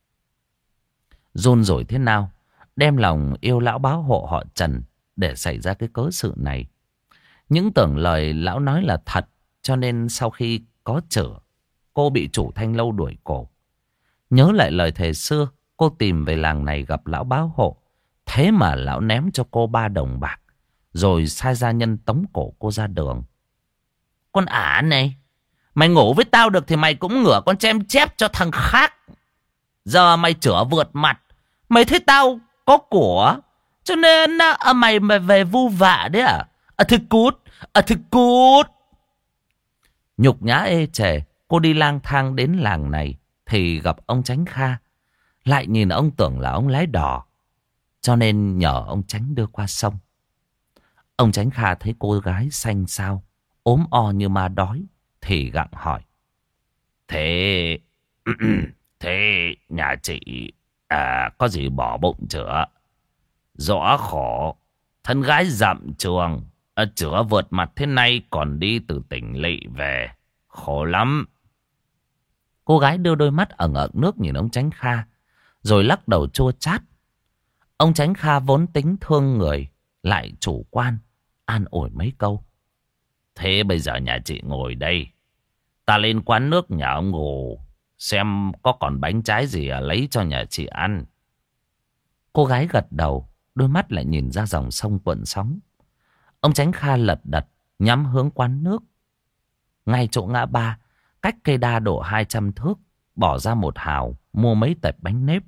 Run rủi thế nào, đem lòng yêu lão bá hộ họ Trần để xảy ra cái cớ sự này. Những tưởng lời lão nói là thật, cho nên sau khi có chữa, cô bị chủ Thanh Lâu đuổi cổ. Nhớ lại lời thề xưa, cô tìm về làng này gặp lão bá hộ. Thế mà lão ném cho cô ba đồng bạc, rồi sai gia nhân tống cổ cô ra đường. Con ả này, mày ngủ với tao được thì mày cũng ngửa con chém chép cho thằng khác. Giờ mày chữa vượt mặt, mày thấy tao có của, cho nên à, mày mày về vu vạ đấy à? À thì cút, à thì cút. Nhục nhã ê chề, cô đi lang thang đến làng này thì gặp ông Chánh Kha. Lại nhìn ông tưởng là ông lái đò, cho nên nhờ ông Chánh đưa qua sông. Ông Chánh Kha thấy cô gái xanh xao, ốm o như ma đói, thì gặng hỏi. Thế... thế nhà chị à, có gì bỏ bụng chữa? Rõ khổ, thân gái dặm trường, à, chữa vượt mặt thế này còn đi từ tỉnh lỵ về. Khổ lắm. Cô gái đưa đôi mắt ẩn ẩn nước nhìn ông Chánh Kha, rồi lắc đầu chua chát. Ông Chánh Kha vốn tính thương người, lại chủ quan, an ủi mấy câu. Thế bây giờ nhà chị ngồi đây, ta lên quán nước nhà ông Ngù, xem có còn bánh trái gì à, lấy cho nhà chị ăn. Cô gái gật đầu, đôi mắt lại nhìn ra dòng sông cuộn sóng. Ông Chánh Kha lật đật nhắm hướng quán nước. Ngay chỗ ngã ba, cách cây đa độ hai trăm thước, bỏ ra một hào mua mấy tệp bánh nếp.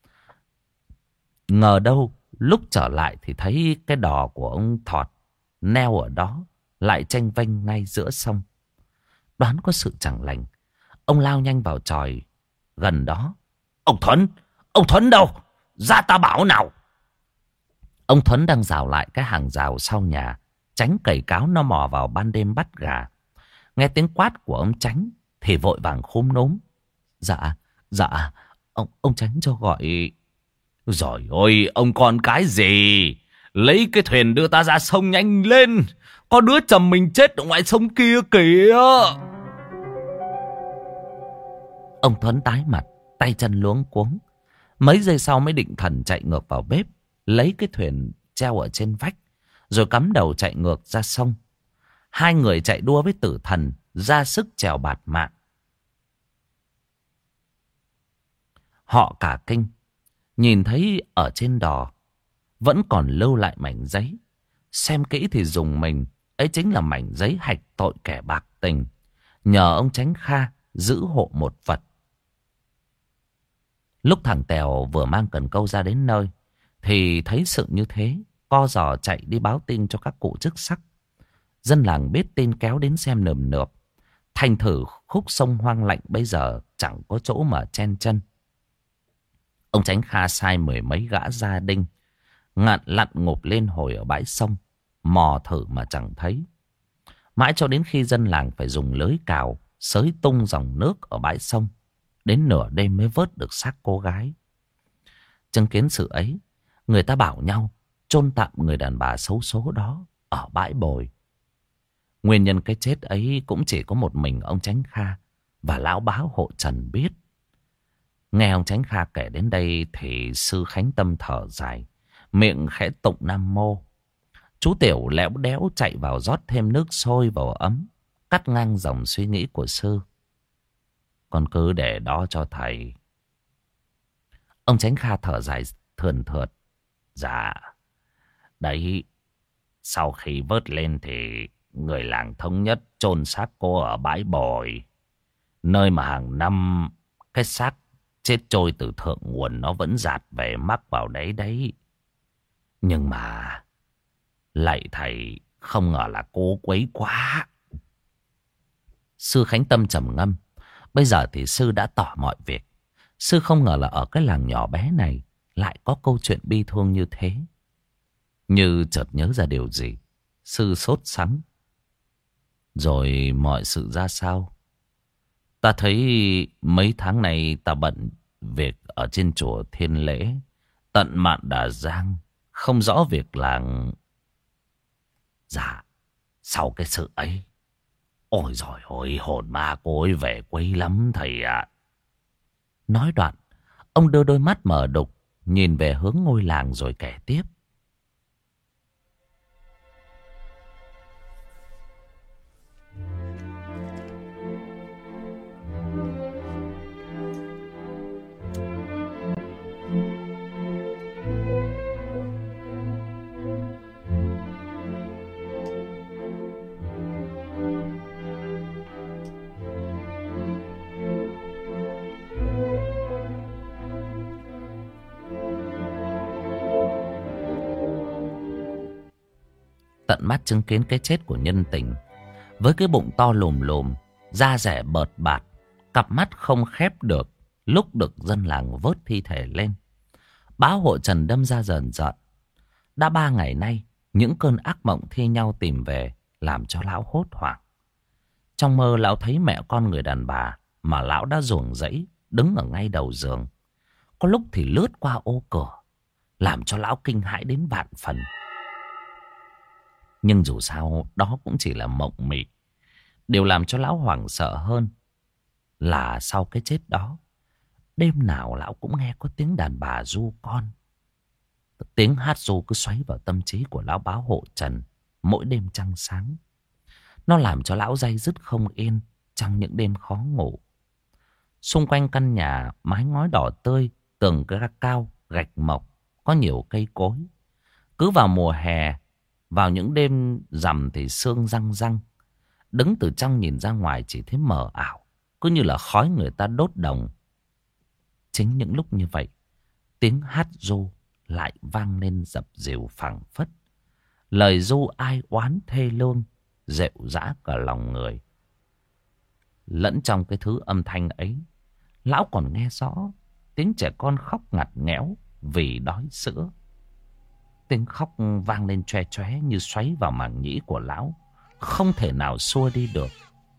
Ngờ đâu lúc trở lại thì thấy cái đò của ông Thọt neo ở đó, lại chênh vênh ngay giữa sông. Đoán có sự chẳng lành, ông lao nhanh vào chòi gần đó. Ông Thuấn, ông Thuấn đâu? Ra ta bảo nào. Ông Thuấn đang rào lại cái hàng rào sau nhà, tránh cầy cáo nó mò vào ban đêm bắt gà. Nghe tiếng quát của ông Chánh thì vội vàng khúm núm. Dạ, dạ, ông ông Chánh cho gọi. Rồi ôi, ông con cái gì? Lấy cái thuyền đưa ta ra sông nhanh lên. Có đứa chầm mình chết ở ngoài sông kia kìa. Ông Thuấn tái mặt, tay chân luống cuống. Mấy giây sau mới định thần chạy ngược vào bếp, lấy cái thuyền treo ở trên vách, rồi cắm đầu chạy ngược ra sông. Hai người chạy đua với tử thần, ra sức trèo bạt mạng. Họ cả kinh, nhìn thấy ở trên đò vẫn còn lưu lại mảnh giấy. Xem kỹ thì dùng mình, ấy chính là mảnh giấy hạch tội kẻ bạc tình, nhờ ông Chánh Kha giữ hộ một vật. Lúc thằng Tèo vừa mang cần câu ra đến nơi thì thấy sự như thế, co giò chạy đi báo tin cho các cụ chức sắc. Dân làng biết tin kéo đến xem nườm nượp. Thành thử khúc sông hoang lạnh bây giờ chẳng có chỗ mà chen chân. Ông Chánh Kha sai mười mấy gã gia đinh ngạn lặn ngụp lên hồi ở bãi sông, mò thử mà chẳng thấy. Mãi cho đến khi dân làng phải dùng lưới cào xới tung dòng nước ở bãi sông, đến nửa đêm mới vớt được xác cô gái. Chứng kiến sự ấy, người ta bảo nhau chôn tạm người đàn bà xấu số đó ở bãi bồi. Nguyên nhân cái chết ấy cũng chỉ có một mình ông Chánh Kha và lão bá hộ Trần biết. Nghe ông Chánh Kha kể đến đây thì sư Khánh Tâm thở dài, miệng khẽ tụng Nam Mô. Chú Tiểu léo đéo chạy vào rót thêm nước sôi vào ấm, cắt ngang dòng suy nghĩ của sư. Con cứ để đó cho thầy. Ông Chánh Kha thở dài thườn thượt. Dạ, đấy, sau khi vớt lên thì người làng thống nhất chôn xác cô ở bãi bồi, nơi mà hàng năm cái xác chết trôi từ thượng nguồn nó vẫn dạt về mắc vào đấy đấy. Nhưng mà lạy thầy, Không ngờ là cô quấy quá. Sư Khánh Tâm trầm ngâm. Bây giờ thì sư đã tỏ mọi việc. Sư không ngờ là ở cái làng nhỏ bé này lại có câu chuyện bi thương như thế. Như chợt nhớ ra điều gì, sư sốt sắng. Rồi mọi sự ra sao? Ta thấy mấy tháng này ta bận việc ở trên chùa Thiên Lễ, tận mạn Đà Giang, không rõ việc làng. Dạ, sau cái sự ấy, ôi giời ơi, hồn ma cô ấy về quấy lắm thầy ạ. Nói đoạn, ông đưa đôi mắt mở đục, nhìn về hướng ngôi làng rồi kể tiếp. Tận mắt chứng kiến cái chết của nhân tình, với cái bụng to lùm lùm, da rẻ bợt bạt, cặp mắt không khép được, lúc được dân làng vớt thi thể lên, báo hộ Trần đâm ra dần dần. Đã ba ngày nay, những cơn ác mộng thi nhau tìm về, làm cho lão hốt hoảng. Trong mơ lão thấy mẹ con người đàn bà mà lão đã ruồng rẫy đứng ở ngay đầu giường. Có lúc thì lướt qua ô cửa, làm cho lão kinh hãi đến vạn phần. Nhưng dù sao đó cũng chỉ là mộng mị. Điều làm cho lão hoảng sợ hơn là sau cái chết đó, đêm nào lão cũng nghe có tiếng đàn bà ru con. Tiếng hát ru cứ xoáy vào tâm trí của lão báo hộ Trần mỗi đêm trăng sáng. Nó làm cho lão day dứt không yên trong những đêm khó ngủ. Xung quanh căn nhà mái ngói đỏ tươi, tường cao, gạch mộc, có nhiều cây cối. Cứ vào mùa hè, vào những đêm rằm thì sương răng răng. Đứng từ trong nhìn ra ngoài chỉ thấy mờ ảo, cứ như là khói người ta đốt đồng. Chính những lúc như vậy, tiếng hát ru lại vang lên dập dìu phảng phất. Lời ru ai oán thê lương, dịu dã cả lòng người. Lẫn trong cái thứ âm thanh ấy, lão còn nghe rõ tiếng trẻ con khóc ngặt nghẽo vì đói sữa. Tiếng khóc vang lên choe choé như xoáy vào màng nhĩ của lão, không thể nào xua đi được.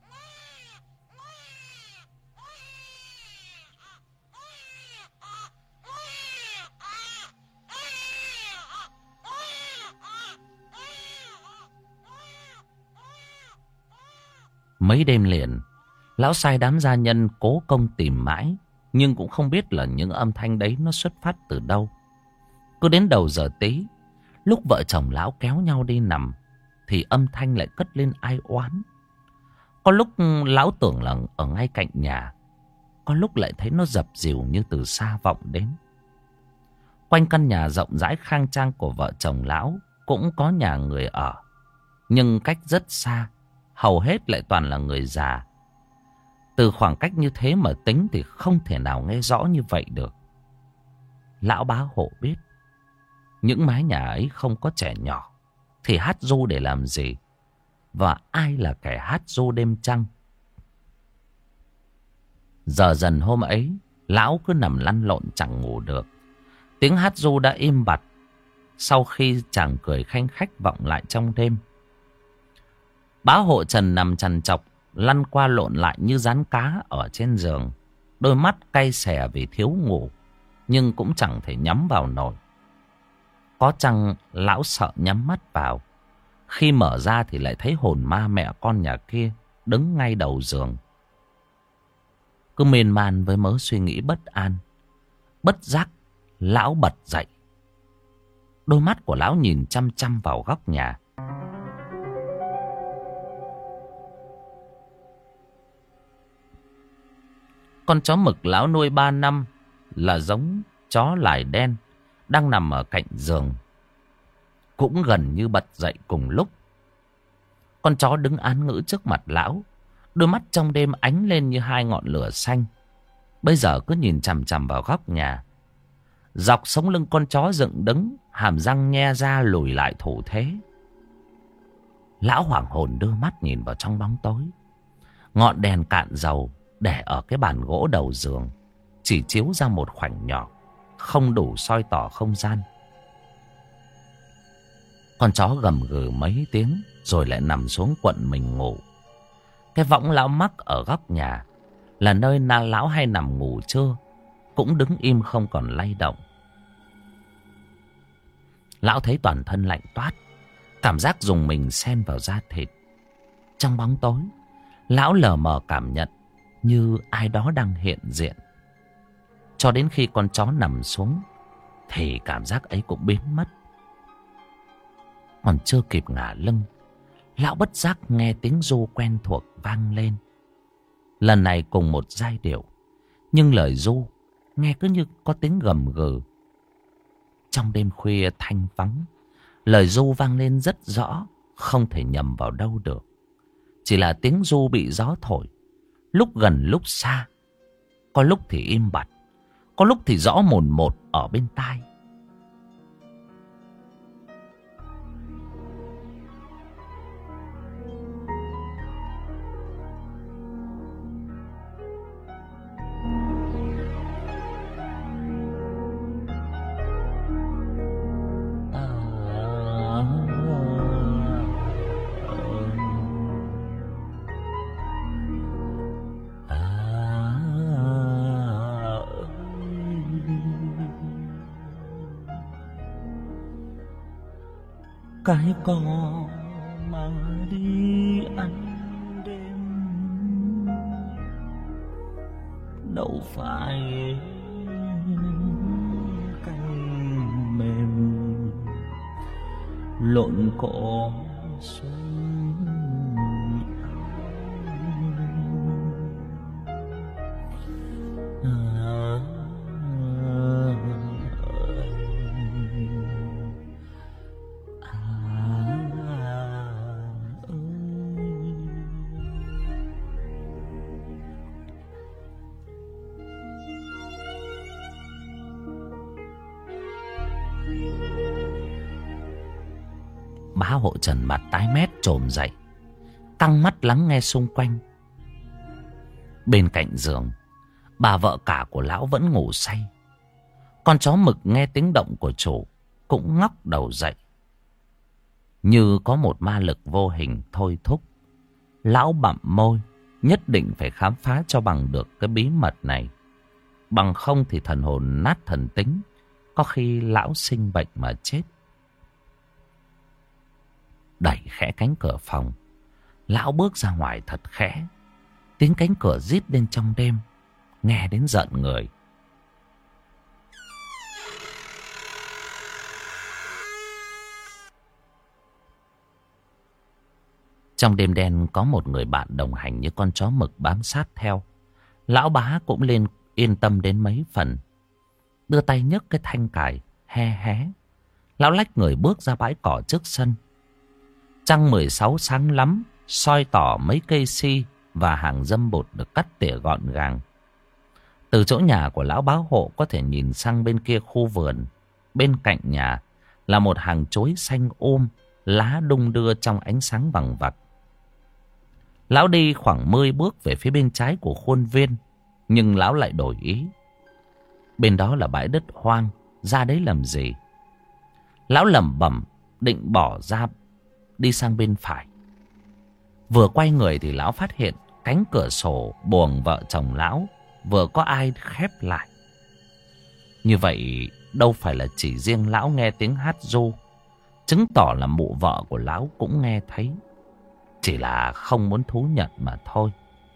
Mấy đêm liền, lão sai đám gia nhân cố công tìm mãi, nhưng cũng không biết là những âm thanh đấy nó xuất phát từ đâu. Cứ đến đầu giờ tí, lúc vợ chồng lão kéo nhau đi nằm, thì âm thanh lại cất lên ai oán. Có lúc lão tưởng là ở ngay cạnh nhà, có lúc lại thấy nó dập dìu như từ xa vọng đến. Quanh căn nhà rộng rãi khang trang của vợ chồng lão cũng có nhà người ở, nhưng cách rất xa, hầu hết lại toàn là người già. Từ khoảng cách như thế mà tính thì không thể nào nghe rõ như vậy được. Lão bá hộ biết, những mái nhà ấy không có trẻ nhỏ thì hát ru để làm gì? Và ai là kẻ hát ru đêm trăng? Giờ dần hôm ấy, lão cứ nằm lăn lộn chẳng ngủ được. Tiếng hát ru đã im bặt sau khi chàng cười khanh khách vọng lại trong đêm. Bá hộ Trần nằm trằn trọc, lăn qua lộn lại như rán cá ở trên giường. Đôi mắt cay xè vì thiếu ngủ, nhưng cũng chẳng thể nhắm vào nổi. Có chăng lão sợ nhắm mắt vào, khi mở ra thì lại thấy hồn ma mẹ con nhà kia đứng ngay đầu giường. Cứ miên man với mớ suy nghĩ bất an, bất giác lão bật dậy. Đôi mắt của lão nhìn chăm chăm vào góc nhà. Con chó mực lão nuôi ba năm là giống chó lải đen, đang nằm ở cạnh giường, cũng gần như bật dậy cùng lúc. Con chó đứng án ngữ trước mặt lão, đôi mắt trong đêm ánh lên như hai ngọn lửa xanh. Bây giờ cứ nhìn chằm chằm vào góc nhà. Dọc sống lưng con chó dựng đứng, hàm răng nhe ra lùi lại thủ thế. Lão hoảng hồn đưa mắt nhìn vào trong bóng tối. Ngọn đèn cạn dầu để ở cái bàn gỗ đầu giường chỉ chiếu ra một khoảnh nhỏ, không đủ soi tỏ không gian. Con chó gầm gừ mấy tiếng rồi lại nằm xuống quận mình ngủ. Cái võng lão mắc ở góc nhà là nơi na lão hay nằm ngủ trưa cũng đứng im không còn lay động. Lão thấy toàn thân lạnh toát, cảm giác dùng mình xen vào da thịt. Trong bóng tối, lão lờ mờ cảm nhận như ai đó đang hiện diện. Cho đến khi con chó nằm xuống thì cảm giác ấy cũng biến mất. Còn chưa kịp ngả lưng, lão bất giác nghe tiếng ru quen thuộc vang lên. Lần này cùng một giai điệu, nhưng lời ru nghe cứ như có tiếng gầm gừ. Trong đêm khuya thanh vắng, lời ru vang lên rất rõ, không thể nhầm vào đâu được. Chỉ là tiếng ru bị gió thổi, lúc gần lúc xa, có lúc thì im bặt, có lúc thì rõ mồn một ở bên tai. Cái cò mà đi ăn đêm đâu phải canh mềm lộn cỏ xuân. À, bá hộ Trần mặt tái mét trồm dậy, căng mắt lắng nghe xung quanh. Bên cạnh giường, bà vợ cả của lão vẫn ngủ say. Con chó mực nghe tiếng động của chủ cũng ngóc đầu dậy. Như có một ma lực vô hình thôi thúc, lão bặm môi, nhất định phải khám phá cho bằng được cái bí mật này. Bằng không thì thần hồn nát thần tính, có khi lão sinh bệnh mà chết. Đẩy khẽ cánh cửa phòng, lão bước ra ngoài thật khẽ. Tiếng cánh cửa rít lên trong đêm, nghe đến giận người. Trong đêm đen có một người bạn đồng hành như con chó mực bám sát theo. Lão bá cũng lên yên tâm đến mấy phần. Đưa tay nhấc cái thanh cài, he hé. Lão lách người bước ra bãi cỏ trước sân. Trăng mười sáu sáng lắm, soi tỏ mấy cây si và hàng dâm bụt được cắt tỉa gọn gàng. Từ chỗ nhà của lão báo hộ có thể nhìn sang bên kia khu vườn. Bên cạnh nhà là một hàng chối xanh um, lá đung đưa trong ánh sáng vằng vặc. Lão đi khoảng mười bước về phía bên trái của khuôn viên, nhưng lão lại đổi ý. Bên đó là bãi đất hoang, ra đấy làm gì? Lão lẩm bẩm định bỏ ra đi sang bên phải. Vừa quay người thì lão phát hiện cánh cửa sổ buồng vợ chồng lão vừa có ai khép lại. Như vậy đâu phải là chỉ riêng lão nghe tiếng hát ru, chứng tỏ là mụ vợ của lão cũng nghe thấy, chỉ là không muốn thú nhận mà thôi.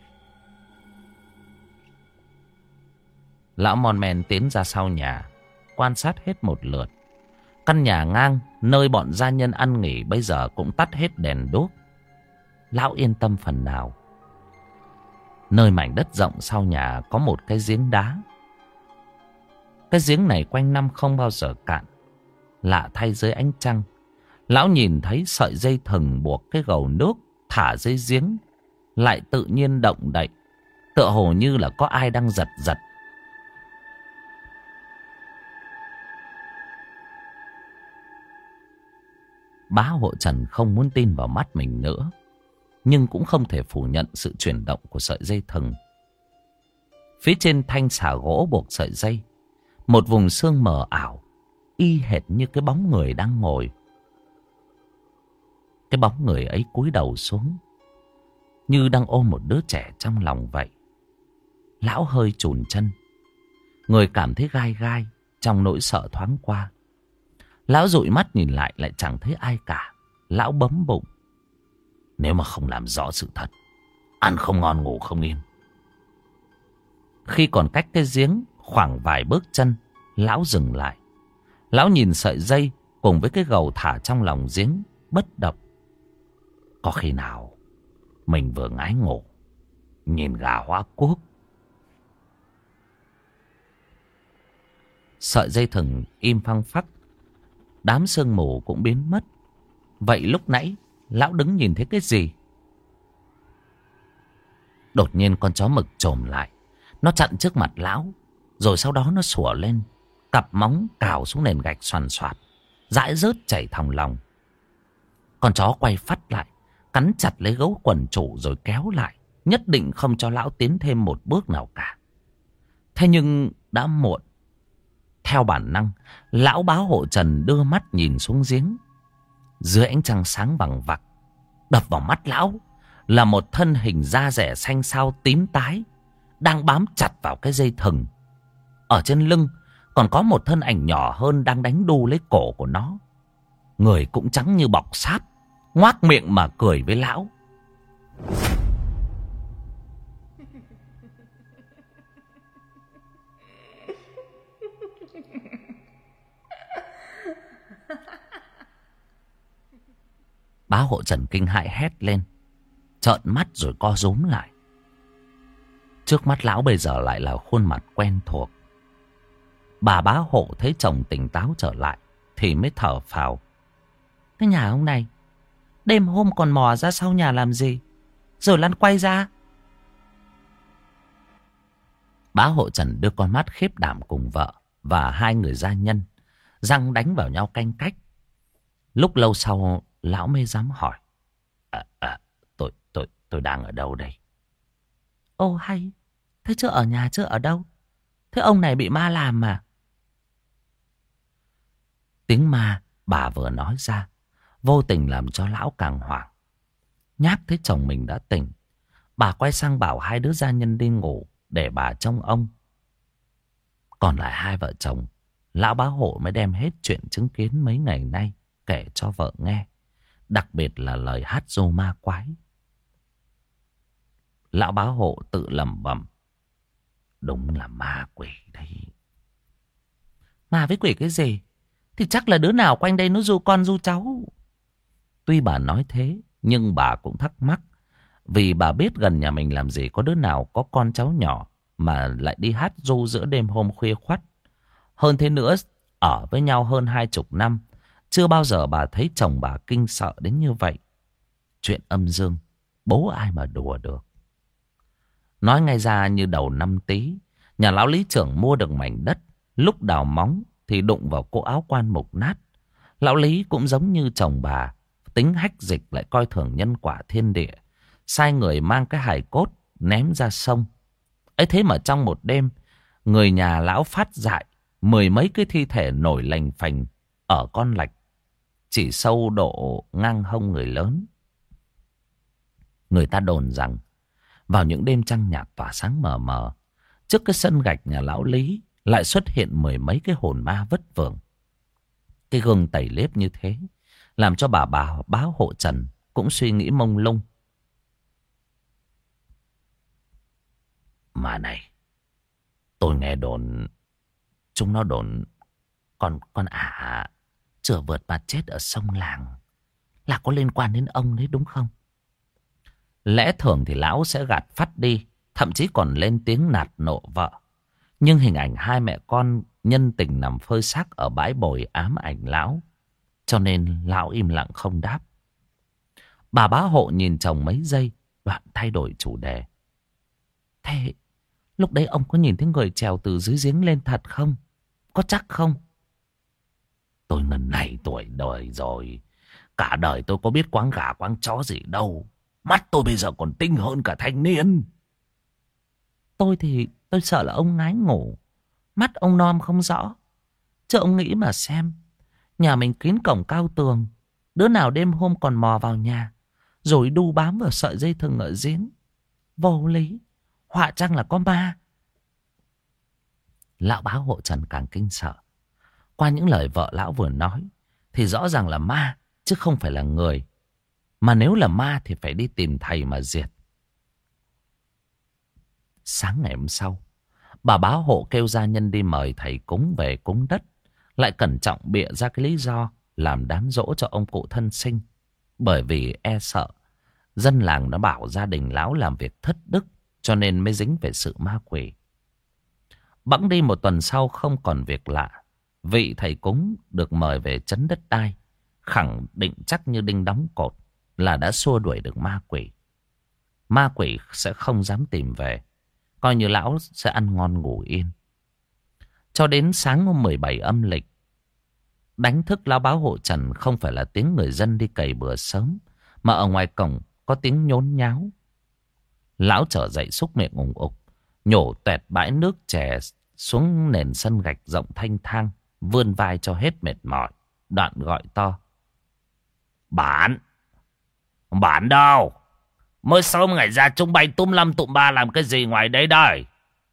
Lão mon men tiến ra sau nhà, quan sát hết một lượt. Căn nhà ngang nơi bọn gia nhân ăn nghỉ bây giờ cũng tắt hết đèn đuốc. Lão yên tâm phần nào. Nơi mảnh đất rộng sau nhà có một cái giếng đá. Cái giếng này quanh năm không bao giờ cạn. Lạ thay dưới ánh trăng, lão nhìn thấy sợi dây thừng buộc cái gầu nước thả dưới giếng lại tự nhiên động đậy, tựa hồ như là có ai đang giật giật. bá hộ Trần không muốn tin vào mắt mình nữa, nhưng cũng không thể phủ nhận sự chuyển động của sợi dây thừng. Phía trên thanh xà gỗ buộc sợi dây, một vùng xương mờ ảo, y hệt như cái bóng người đang ngồi. Cái bóng người ấy cúi đầu xuống, như đang ôm một đứa trẻ trong lòng vậy. Lão hơi chùn chân, người cảm thấy gai gai trong nỗi sợ thoáng qua. Lão dụi mắt nhìn lại, lại chẳng thấy ai cả. Lão bấm bụng. Nếu mà không làm rõ sự thật, ăn không ngon ngủ không yên. Khi còn cách cái giếng khoảng vài bước chân, lão dừng lại. Lão nhìn sợi dây cùng với cái gầu thả trong lòng giếng bất động. Có khi nào mình vừa ngái ngủ, nhìn gà hóa quốc. Sợi dây thừng im phăng phắc, đám sương mù cũng biến mất. Vậy lúc nãy lão đứng nhìn thấy cái gì? Đột nhiên con chó mực chồm lại, nó chặn trước mặt lão, rồi sau đó nó sủa lên, cặp móng cào xuống nền gạch xoàn xoạt, dãi rớt chảy thòng lòng. Con chó quay phắt lại, cắn chặt lấy gấu quần chủ rồi kéo lại, nhất định không cho lão tiến thêm một bước nào cả. Thế nhưng đã muộn. Theo bản năng, lão báo hộ Trần đưa mắt nhìn xuống giếng. Dưới ánh trăng sáng vằng vặc, đập vào mắt lão là một thân hình da rẻ xanh xao tím tái, đang bám chặt vào cái dây thừng. Ở trên lưng còn có một thân ảnh nhỏ hơn đang đánh đu lấy cổ của nó. Người cũng trắng như bọc sáp, ngoác miệng mà cười với lão. Bá hộ Trần kinh hãi hét lên, trợn mắt rồi co rúm lại. Trước mắt lão bây giờ lại là khuôn mặt quen thuộc. Bà bá hộ thấy chồng tỉnh táo trở lại thì mới thở phào. Cái nhà ông này đêm hôm còn mò ra sau nhà làm gì, rồi lăn quay ra. Bá hộ Trần đưa con mắt khiếp đảm cùng vợ và hai người gia nhân răng đánh vào nhau canh cách. Lúc lâu sau lão mới dám hỏi. À, à, tôi, tôi, tôi đang ở đâu đây? Ô hay, thế chứ ở nhà chứ ở đâu? Thế ông này bị ma làm mà. Tiếng ma bà vừa nói ra vô tình làm cho lão càng hoảng. Nhắc thấy chồng mình đã tỉnh, bà quay sang bảo hai đứa gia nhân đi ngủ để bà trông ông. Còn lại hai vợ chồng, lão bá hộ mới đem hết chuyện chứng kiến mấy ngày nay kể cho vợ nghe. Đặc biệt là lời hát ru ma quái. Lão bá hộ tự lẩm bẩm. Đúng là ma quỷ đấy. Ma với quỷ cái gì? Thì chắc là đứa nào quanh đây nó ru con ru cháu. Tuy bà nói thế, nhưng bà cũng thắc mắc. Vì bà biết gần nhà mình làm gì có đứa nào có con cháu nhỏ mà lại đi hát ru giữa đêm hôm khuya khoắt. Hơn thế nữa, ở với nhau hơn hai chục năm, chưa bao giờ bà thấy chồng bà kinh sợ đến như vậy. Chuyện âm dương, bố ai mà đùa được. Nói ngay ra như đầu năm Tý, nhà lão lý trưởng mua được mảnh đất. Lúc đào móng thì đụng vào cỗ áo quan mục nát. Lão lý cũng giống như chồng bà, tính hách dịch lại coi thường nhân quả thiên địa. Sai người mang cái hài cốt ném ra sông. Ấy thế mà trong một đêm, người nhà lão phát dại, mười mấy cái thi thể nổi lành phành ở con lạch, chỉ sâu độ ngang hông người lớn. Người ta đồn rằng vào những đêm trăng nhạt tỏa sáng mờ mờ, trước cái sân gạch nhà lão lý lại xuất hiện mười mấy cái hồn ma vất vưởng. Cái gương tẩy lết như thế làm cho bà bà bá hộ Trần cũng suy nghĩ mông lung. Mà này, tôi nghe đồn, chúng nó đồn con con ả chửa vượt mà chết ở sông làng là có liên quan đến ông đấy đúng không? Lẽ thường thì lão sẽ gạt phắt đi, thậm chí còn lên tiếng nạt nộ vợ. Nhưng hình ảnh hai mẹ con nhân tình nằm phơi xác ở bãi bồi ám ảnh lão, cho nên lão im lặng không đáp. Bà bá hộ nhìn chồng mấy giây, đoạn thay đổi chủ đề. Thế lúc đấy ông có nhìn thấy người trèo từ dưới giếng lên thật không? Có chắc không? Tôi ngần này tuổi đời rồi, Cả đời tôi có biết quáng gà quáng chó gì đâu. Mắt tôi bây giờ còn tinh hơn cả thanh niên. Tôi thì tôi sợ là ông ngái ngủ, mắt ông nom không rõ. Chứ ông nghĩ mà xem, nhà mình kín cổng cao tường, đứa nào đêm hôm còn mò vào nhà rồi đu bám vào sợi dây thừng ở giếng. Vô lý, họa chăng là có ma. Lão báo hộ Trần càng kinh sợ. Qua những lời vợ lão vừa nói thì rõ ràng là ma chứ không phải là người. Mà nếu là ma thì phải đi tìm thầy mà diệt. Sáng ngày hôm sau, bà báo hộ kêu gia nhân đi mời thầy cúng về cúng đất. Lại cẩn trọng bịa ra cái lý do làm đám giỗ cho ông cụ thân sinh. Bởi vì e sợ dân làng nó bảo gia đình lão làm việc thất đức, cho nên mới dính về sự ma quỷ. Bẵng đi một tuần sau không còn việc lạ, vị thầy cúng được mời về trấn đất đai, khẳng định chắc như đinh đóng cột là đã xua đuổi được ma quỷ. Ma quỷ sẽ không dám tìm về, coi như lão sẽ ăn ngon ngủ yên. Cho đến sáng hôm mười bảy âm lịch, đánh thức lão báo hộ Trần không phải là tiếng người dân đi cày bừa sớm, mà ở ngoài cổng có tiếng nhốn nháo. Lão trở dậy xúc miệng ủng ục, nhổ toẹt bãi nước chè xuống nền sân gạch rộng thanh thang, vươn vai cho hết mệt mỏi, đoạn gọi to: Bạn! Bạn đâu? Mới sớm ngày ra chúng bay túm lâm tụm ba làm cái gì ngoài đấy đây?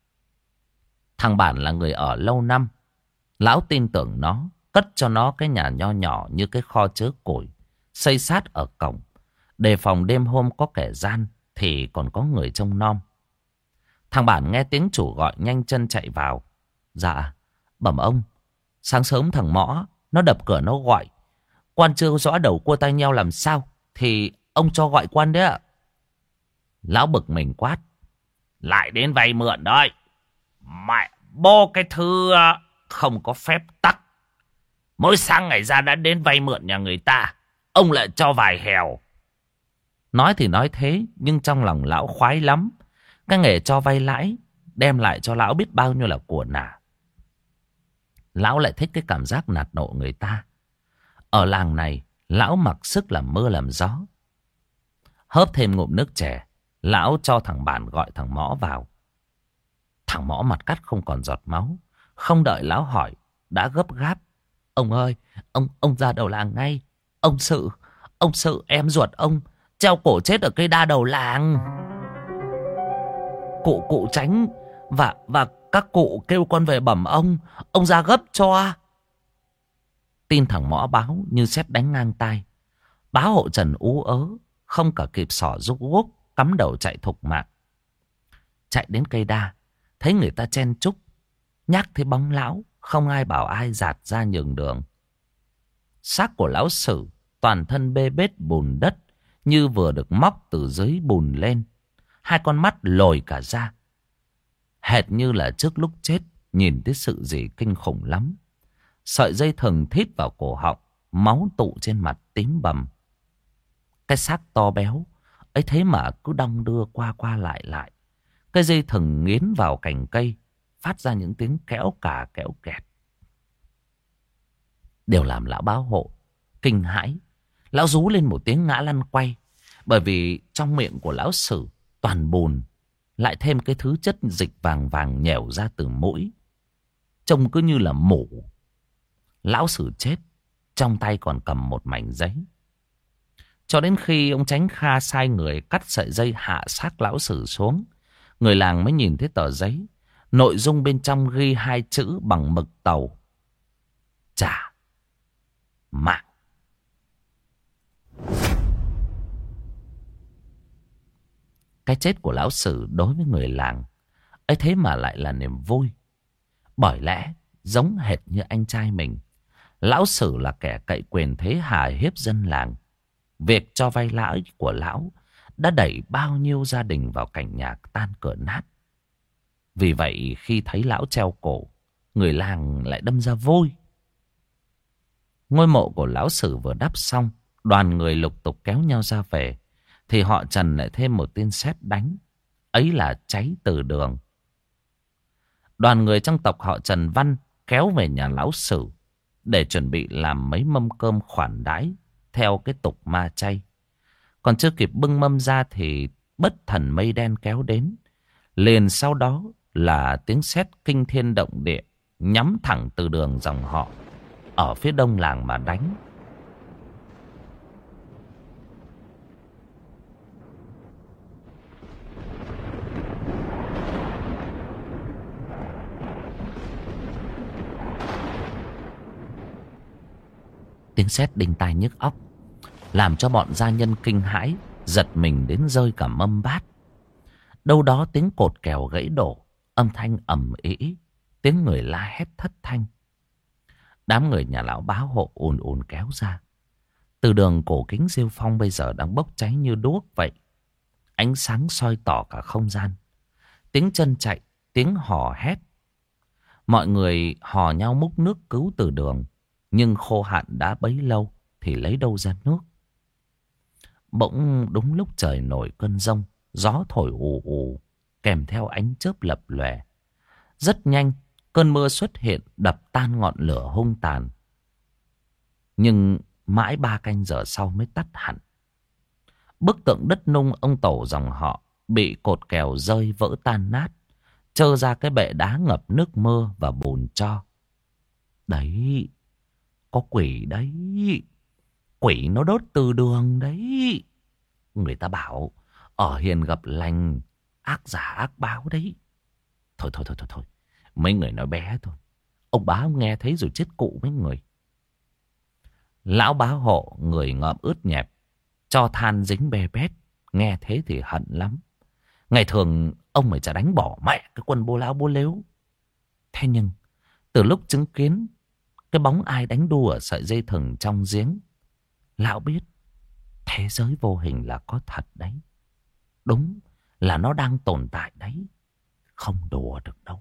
Thằng Bản là người ở lâu năm. Lão tin tưởng nó, cất cho nó cái nhà nho nhỏ như cái kho chứa củi, xây sát ở cổng, đề phòng đêm hôm có kẻ gian thì còn có người trông nom. Thằng Bản nghe tiếng chủ gọi nhanh chân chạy vào. Dạ, bẩm ông, sáng sớm thằng Mõ nó đập cửa nó gọi. Quan chưa rõ đầu cua tai nheo làm sao thì ông cho gọi quan đấy ạ. Lão bực mình quát: Lại đến vay mượn đấy. Mẹ bô cái thư không có phép tắc. Mỗi sáng ngày ra đã đến vay mượn nhà người ta, ông lại cho vài hèo. Nói thì nói thế, nhưng trong lòng lão khoái lắm. Cái nghề cho vay lãi đem lại cho lão biết bao nhiêu là của nả. Lão lại thích cái cảm giác nạt nộ người ta. Ở làng này, lão mặc sức làm mưa làm gió. Hớp thêm ngụm nước chè, lão cho thằng Bản gọi thằng Mõ vào. Thằng Mõ mặt cắt không còn giọt máu, không đợi lão hỏi đã gấp gáp: Ông ơi, ông ông ra đầu làng ngay. Ông Sự, ông Sự em ruột ông treo cổ chết ở cây đa đầu làng. Cụ cụ Tránh và và các cụ kêu con về bẩm ông, ông ra gấp cho. Tin thằng Mõ báo như sét đánh ngang tai. Báo hộ Trần ú ớ, không cả kịp xỏ rúc guốc, cắm đầu chạy thục mạng. Chạy đến cây đa, thấy người ta chen chúc, nhắc thấy bóng lão, không ai bảo ai dạt ra nhường đường. Xác của lão Sử toàn thân bê bết bùn đất, như vừa được móc từ dưới bùn lên. Hai con mắt lồi cả ra, hệt như là trước lúc chết nhìn thấy sự gì kinh khủng lắm. Sợi dây thừng thít vào cổ họng, máu tụ trên mặt tím bầm. Cái xác to béo ấy thế mà cứ đong đưa qua qua lại lại. Cái dây thừng nghiến vào cành cây, phát ra những tiếng kéo cả kéo kẹt. Đều làm lão báo hộ kinh hãi. Lão rú lên một tiếng ngã lăn quay. Bởi vì trong miệng của lão Sử toàn bùn, lại thêm cái thứ chất dịch vàng vàng nhèo ra từ mũi, trông cứ như là mủ. Lão Sử chết, trong tay còn cầm một mảnh giấy. Cho đến khi ông Chánh Kha sai người cắt sợi dây hạ xác lão Sử xuống, người làng mới nhìn thấy tờ giấy. Nội dung bên trong ghi hai chữ bằng mực tàu: trả mạng. Cái chết của lão Sử đối với người làng ấy thế mà lại là niềm vui. Bởi lẽ giống hệt như anh trai mình, lão Sử là kẻ cậy quyền thế hà hiếp dân làng. Việc cho vay lãi của lão đã đẩy bao nhiêu gia đình vào cảnh nhà tan cửa nát. Vì vậy khi thấy lão treo cổ, người làng lại đâm ra vui. Ngôi mộ của lão Sử vừa đắp xong, đoàn người lục tục kéo nhau ra về, thì họ Trần lại thêm một tin sét đánh. Ấy là cháy từ đường. Đoàn người trong tộc họ Trần Văn kéo về nhà lão Sử để chuẩn bị làm mấy mâm cơm khoản đãi theo cái tục ma chay. Còn chưa kịp bưng mâm ra thì bất thần mây đen kéo đến. Liền sau đó là tiếng sét kinh thiên động địa, nhắm thẳng từ đường dòng họ ở phía đông làng mà đánh. Tiếng sét đinh tai nhức óc, làm cho bọn gia nhân kinh hãi, giật mình đến rơi cả mâm bát. Đâu đó tiếng cột kèo gãy đổ, âm thanh ầm ĩ, tiếng người la hét thất thanh. Đám người nhà lão bá hộ ùn ùn kéo ra. Từ đường cổ kính Diêu Phong bây giờ đang bốc cháy như đuốc vậy. Ánh sáng soi tỏ cả không gian. Tiếng chân chạy, tiếng hò hét. Mọi người hò nhau múc nước cứu từ đường. Nhưng khô hạn đã bấy lâu thì lấy đâu ra nước. Bỗng đúng lúc trời nổi cơn giông, gió thổi ù ù, kèm theo ánh chớp lập lòe. Rất nhanh, cơn mưa xuất hiện đập tan ngọn lửa hung tàn. Nhưng mãi ba canh giờ sau mới tắt hẳn. Bức tượng đất nung ông tổ dòng họ bị cột kèo rơi vỡ tan nát, trơ ra cái bệ đá ngập nước mưa và bùn tro. Đấy, có quỷ đấy. Quỷ nó đốt từ đường đấy. Người ta bảo ở hiền gặp lành, ác giả ác báo đấy. Thôi thôi thôi thôi thôi, mấy người nói bé thôi. Ông bá ông nghe thấy rồi chết cụ mấy người. Lão bá hộ người ngợm ướt nhẹp, cho than dính bê bét. Nghe thế thì hận lắm. Ngày thường ông mới chả đánh bỏ mẹ cái quân bô lão bô lếu. Thế nhưng từ lúc chứng kiến cái bóng ai đánh đu ở sợi dây thừng trong giếng, lão biết thế giới vô hình là có thật đấy. Đúng là nó đang tồn tại đấy. Không đùa được đâu.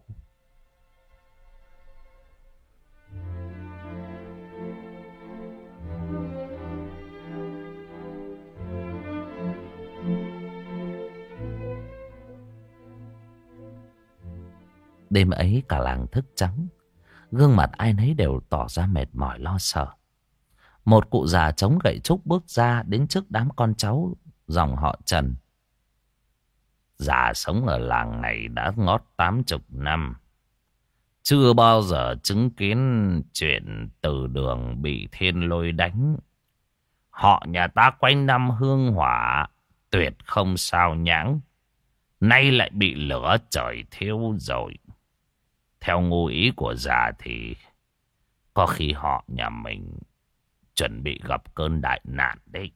Đêm ấy cả làng thức trắng. Gương mặt ai nấy đều tỏ ra mệt mỏi lo sợ. Một cụ già chống gậy trúc bước ra đến trước đám con cháu dòng họ Trần. Già sống ở làng này đã ngót tám chục năm, chưa bao giờ chứng kiến chuyện từ đường bị thiên lôi đánh. Họ nhà ta quanh năm hương hỏa, tuyệt không sao nhãng, nay lại bị lửa trời thiêu rồi. Theo ngụ ý của già thì có khi họ nhà mình chuẩn bị gặp cơn đại nạn đấy.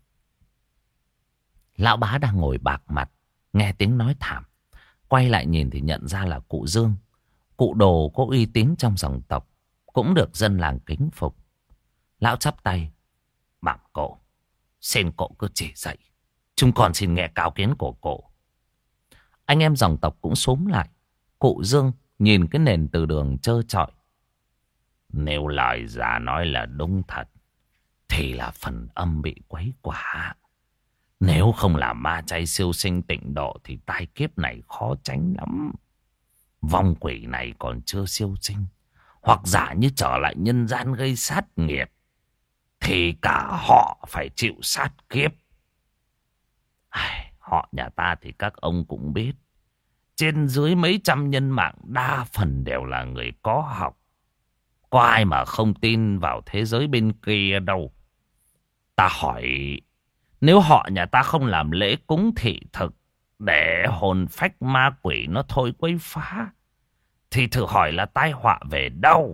Lão bá đang ngồi bạc mặt, nghe tiếng nói thảm, quay lại nhìn thì nhận ra là cụ Dương. Cụ đồ có uy tín trong dòng tộc, cũng được dân làng kính phục. Lão chắp tay: "Bẩm cụ, xin cụ cứ chỉ dạy, chúng con xin nghe cáo kiến của cụ." Anh em dòng tộc cũng xúm lại. Cụ Dương nhìn cái nền từ đường trơ trọi. Nếu lời già nói là đúng thật thì là phần âm bị quấy quả. Nếu không là ma chay siêu sinh tịnh độ thì tai kiếp này khó tránh lắm. Vong quỷ này còn chưa siêu sinh, hoặc giả như trở lại nhân gian gây sát nghiệp, thì cả họ phải chịu sát kiếp. Ai, họ nhà ta thì các ông cũng biết, trên dưới mấy trăm nhân mạng đa phần đều là người có học. Có ai mà không tin vào thế giới bên kia đâu. Ta hỏi, nếu họ nhà ta không làm lễ cúng thị thực để hồn phách ma quỷ nó thôi quấy phá, thì thử hỏi là tai họa về đâu?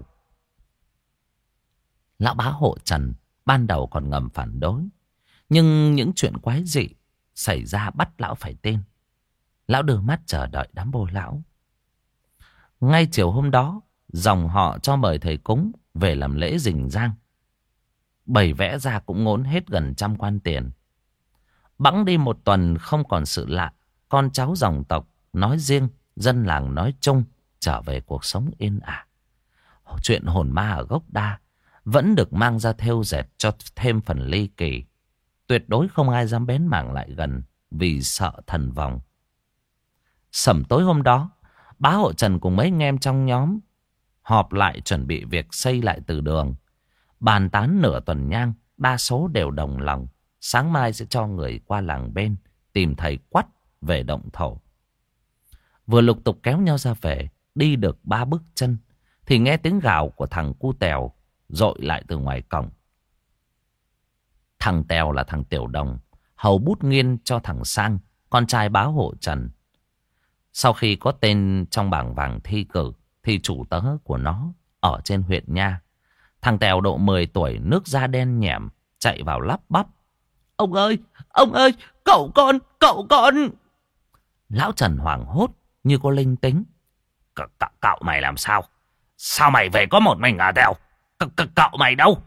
Lão bá hộ Trần ban đầu còn ngầm phản đối, nhưng những chuyện quái dị xảy ra bắt lão phải tin. Lão đưa mắt chờ đợi đám bô lão. Ngay chiều hôm đó, dòng họ cho mời thầy cúng về làm lễ rình rang. Bày vẽ ra cũng ngốn hết gần trăm quan tiền. Bẵng đi một tuần không còn sự lạ. Con cháu dòng tộc nói riêng, dân làng nói chung trở về cuộc sống yên ả. Chuyện hồn ma ở gốc đa vẫn được mang ra thêu dệt cho thêm phần ly kỳ. Tuyệt đối không ai dám bén mảng lại gần vì sợ thần vong. Sẩm tối hôm đó, bá hộ Trần cùng mấy anh em trong nhóm họp lại chuẩn bị việc xây lại từ đường. Bàn tán nửa tuần nhang, đa số đều đồng lòng. Sáng mai sẽ cho người qua làng bên tìm thầy Quắt về động thổ. Vừa lục tục kéo nhau ra về, đi được ba bước chân thì nghe tiếng gào của thằng cu Tèo dội lại từ ngoài cổng. Thằng Tèo là thằng Tiểu Đồng, hầu bút nghiên cho thằng Sang, con trai bá hộ Trần. Sau khi có tên trong bảng vàng thi cử thì chủ tớ của nó ở trên huyện nha. Thằng Tèo độ mười tuổi, nước da đen nhẻm, chạy vào lắp bắp: "Ông ơi, ông ơi, cậu con, cậu con!" Lão Trần hoảng hốt như có linh tính: C -c Cậu mày làm sao? Sao mày về có một mình à Tèo? C -c Cậu mày đâu?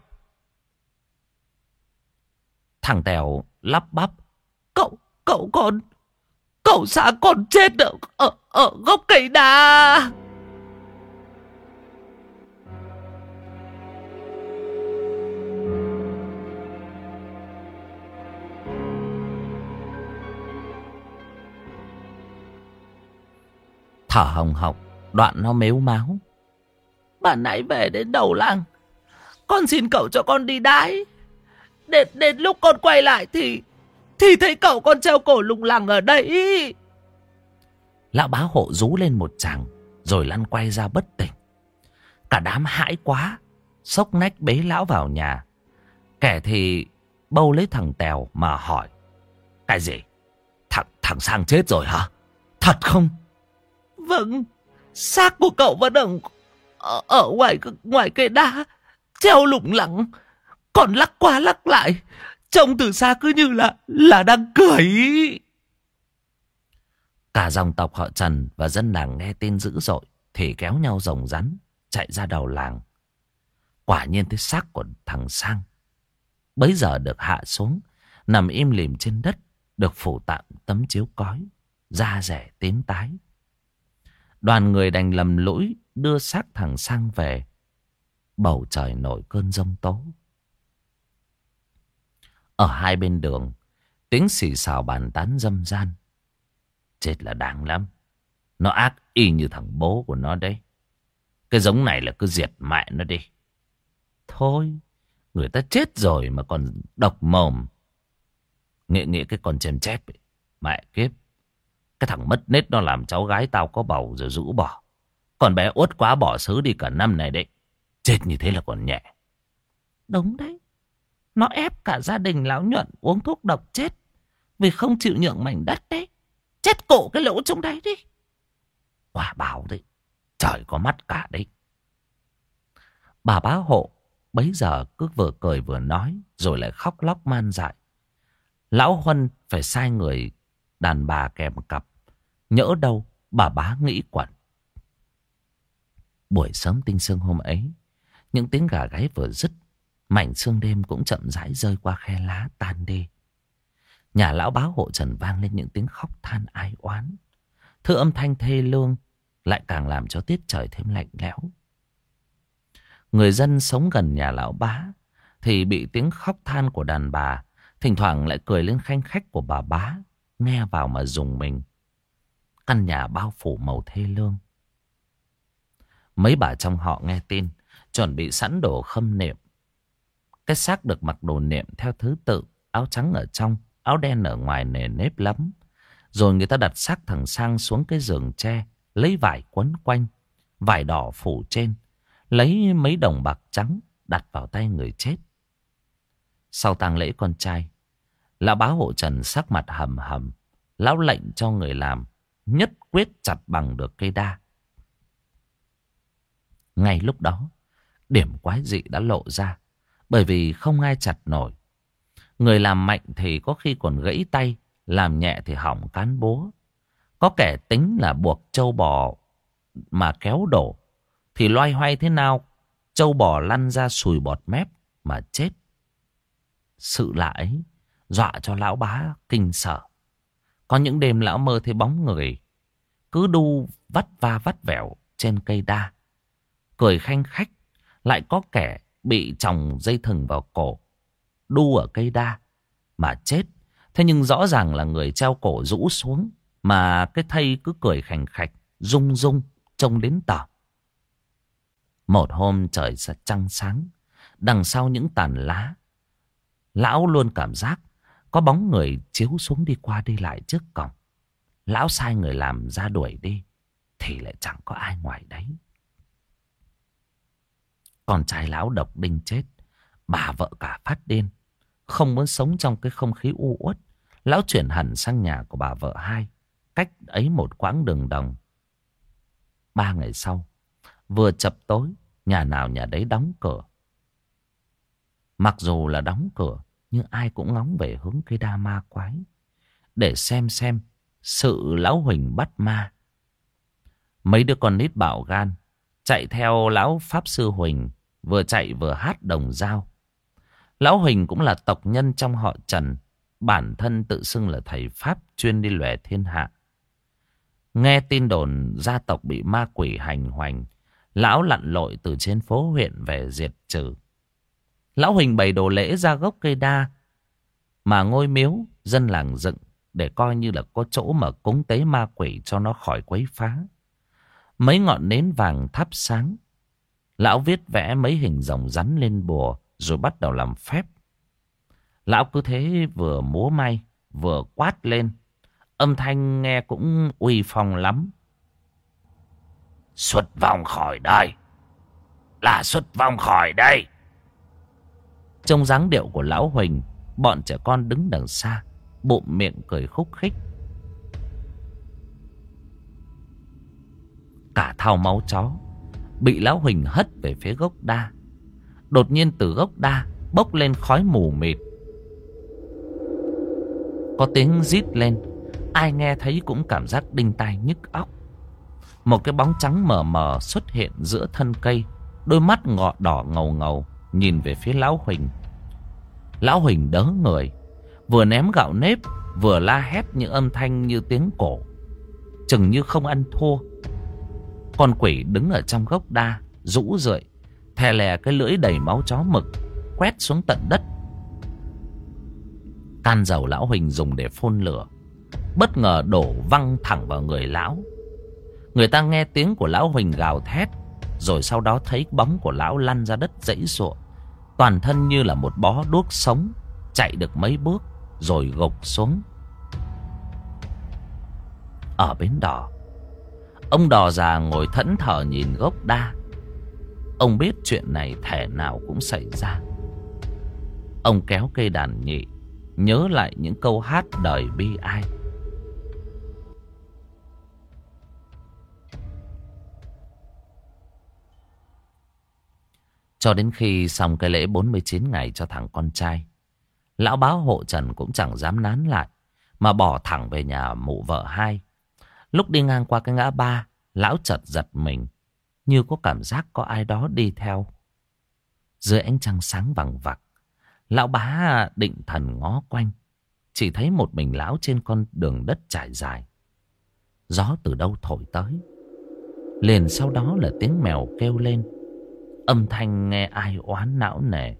Thằng Tèo lắp bắp: Cậu, cậu con, cậu xã còn chết ở, ở, ở gốc cây đa. Thở hồng hộc, đoạn nó mếu máo: "Bạn nãy về đến đầu làng, con xin cậu cho con đi đái. Đến, đến lúc con quay lại thì Thì thấy cậu con treo cổ lủng lẳng ở đây." Lão bá hộ rú lên một tràng rồi lăn quay ra bất tỉnh. Cả đám hãi quá, xốc nách bế lão vào nhà. Kẻ thì bâu lấy thằng Tèo mà hỏi: "Cái gì? Thằng, thằng Sang chết rồi hả? Thật không?" "Vâng, xác của cậu vẫn ở, ở, ở ngoài, ngoài cây đá, treo lủng lẳng, còn lắc qua lắc lại, trông từ xa cứ như là là đang cười." Cả dòng tộc họ Trần và dân làng nghe tin dữ dội thì kéo nhau rồng rắn chạy ra đầu làng. Quả nhiên thấy xác của thằng Sang bấy giờ được hạ xuống, nằm im lìm trên đất, được phủ tạm tấm chiếu cói, da rẻ tím tái. Đoàn người đành lầm lũi đưa xác thằng Sang về. Bầu trời nổi cơn giông tố. Ở hai bên đường, tiếng xì xào bàn tán râm ran: "Chết là đáng lắm. Nó ác y như thằng bố của nó đấy. Cái giống này là cứ diệt mẹ nó đi. Thôi, người ta chết rồi mà còn độc mồm. Nghĩa nghĩa cái con chém chép ấy. Mẹ kiếp. Cái thằng mất nết nó làm cháu gái tao có bầu rồi rũ bỏ. Còn bé uất quá bỏ xứ đi cả năm này đấy. Chết như thế là còn nhẹ." "Đúng đấy. Nó ép cả gia đình lão Nhuận uống thuốc độc chết vì không chịu nhượng mảnh đất đấy. Chết cổ cái lỗ trong đấy đi." "Quả báo đấy. Trời có mắt cả đấy." Bà bá hộ bấy giờ cứ vừa cười vừa nói rồi lại khóc lóc man dại. Lão Huân phải sai người đàn bà kèm cặp. Nhỡ đâu bà bá nghĩ quẩn. Buổi sớm tinh sương hôm ấy, những tiếng gà gáy vừa dứt, mảnh sương đêm cũng chậm rãi rơi qua khe lá tan đi. Nhà lão bá hộ Trần vang lên những tiếng khóc than ai oán. Thứ âm thanh thê lương lại càng làm cho tiết trời thêm lạnh lẽo. Người dân sống gần nhà lão bá thì bị tiếng khóc than của đàn bà, thỉnh thoảng lại cười lên khanh khách của bà bá, nghe vào mà rùng mình. Căn nhà bao phủ màu thê lương. Mấy bà trong họ nghe tin, chuẩn bị sẵn đồ khâm niệm. Cái xác được mặc đồ niệm theo thứ tự, áo trắng ở trong, áo đen ở ngoài nề nếp lắm. Rồi người ta đặt xác thằng Sang xuống cái giường tre, lấy vải quấn quanh, vải đỏ phủ trên, lấy mấy đồng bạc trắng đặt vào tay người chết. Sau tang lễ con trai, lão bá hộ Trần sắc mặt hầm hầm. Lão lệnh cho người làm nhất quyết chặt bằng được cây đa. Ngay lúc đó, điểm quái dị đã lộ ra, bởi vì không ai chặt nổi. Người làm mạnh thì có khi còn gãy tay, làm nhẹ thì hỏng cán búa. Có kẻ tính là buộc trâu bò mà kéo đổ, thì loay hoay thế nào trâu bò lăn ra sùi bọt mép mà chết. Sự lạ ấy dọa cho lão bá kinh sợ. Có những đêm lão mơ thấy bóng người cứ đu vắt va vắt vẻo trên cây đa, cười khanh khách. Lại có kẻ bị chòng dây thừng vào cổ, đu ở cây đa mà chết. Thế nhưng rõ ràng là người treo cổ rũ xuống, mà cái thây cứ cười khành khạch, rung rung, trông đến tở. Một hôm trời trăng sáng, đằng sau những tàn lá, Lão luôn cảm giác có bóng người chiếu xuống đi qua đi lại trước cổng. Lão sai người làm ra đuổi đi, thì lại chẳng có ai ngoài đấy. Con trai lão độc đinh chết, bà vợ cả phát điên. Không muốn sống trong cái không khí u uất, lão chuyển hẳn sang nhà của bà vợ hai, cách ấy một quãng đường đồng. Ba ngày sau, vừa chập tối, nhà nào nhà đấy đóng cửa. Mặc dù là đóng cửa, nhưng ai cũng ngóng về hướng cây đa ma quái, để xem xem sự lão Huỳnh bắt ma. Mấy đứa con nít bạo gan chạy theo lão Pháp Sư Huỳnh, vừa chạy vừa hát đồng dao. Lão Huỳnh cũng là tộc nhân trong họ Trần, bản thân tự xưng là thầy Pháp chuyên đi lòe thiên hạ. Nghe tin đồn gia tộc bị ma quỷ hành hoành, lão lặn lội từ trên phố huyện về diệt trừ. Lão Huỳnh bày đồ lễ ra gốc cây đa mà ngôi miếu dân làng dựng, để coi như là có chỗ mà cúng tế ma quỷ cho nó khỏi quấy phá. Mấy ngọn nến vàng thắp sáng, lão viết vẽ mấy hình rồng rắn lên bùa, rồi bắt đầu làm phép. Lão cứ thế vừa múa may vừa quát lên, âm thanh nghe cũng uy phong lắm. Xuất vong khỏi đây, là xuất vong khỏi đây. Trong dáng điệu của lão Huỳnh, bọn trẻ con đứng đằng xa bụm miệng cười khúc khích. Cả thau máu chó bị lão Huỳnh hất về phía gốc đa. Đột nhiên từ gốc đa bốc lên khói mù mịt, có tiếng rít lên. Ai nghe thấy cũng cảm giác đinh tai nhức óc. Một cái bóng trắng mờ mờ xuất hiện giữa thân cây, đôi mắt ngọ đỏ ngầu ngầu nhìn về phía lão Huỳnh. Lão Huỳnh đớ người, vừa ném gạo nếp vừa la hét những âm thanh như tiếng cổ, chừng như không ăn thua. Con quỷ đứng ở trong gốc đa rũ rượi, thè lè cái lưỡi đầy máu chó mực quét xuống tận đất. Can dầu lão Huỳnh dùng để phun lửa bất ngờ đổ văng thẳng vào người lão. Người ta nghe tiếng của lão Huỳnh gào thét, rồi sau đó thấy bóng của lão lăn ra đất giãy giụa, toàn thân như là một bó đuốc sống, chạy được mấy bước rồi gục xuống. Ở bến đò, ông đò già ngồi thẫn thờ nhìn gốc đa. Ông biết chuyện này thể nào cũng xảy ra. Ông kéo cây đàn nhị, nhớ lại những câu hát đời bi ai. Cho đến khi xong cái lễ bốn mươi chín ngày cho thằng con trai, lão báo hộ Trần cũng chẳng dám nán lại, mà bỏ thẳng về nhà mụ vợ hai. Lúc đi ngang qua cái ngã ba, lão chợt giật mình, như có cảm giác có ai đó đi theo. Dưới ánh trăng sáng vằng vặc, lão bá định thần ngó quanh, chỉ thấy một mình lão trên con đường đất trải dài. Gió từ đâu thổi tới, liền sau đó là tiếng mèo kêu lên, âm thanh nghe ai oán não nề.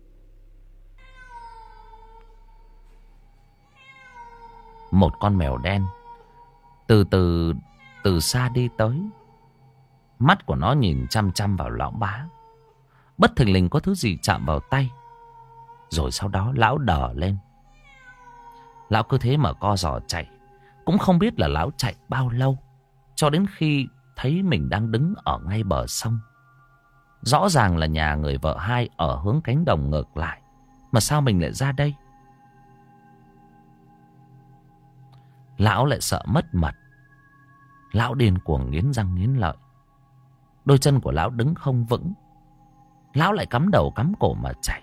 Một con mèo đen từ từ từ xa đi tới. Mắt của nó nhìn chăm chăm vào lão bá. Bất thình lình có thứ gì chạm vào tay, rồi sau đó lão đờ lên. Lão cứ thế mà co giò chạy, cũng không biết là lão chạy bao lâu, cho đến khi thấy mình đang đứng ở ngay bờ sông. Rõ ràng là nhà người vợ hai ở hướng cánh đồng ngược lại, mà sao mình lại ra đây? Lão lại sợ mất mật. Lão điên cuồng nghiến răng nghiến lợi. Đôi chân của lão đứng không vững. Lão lại cắm đầu cắm cổ mà chạy,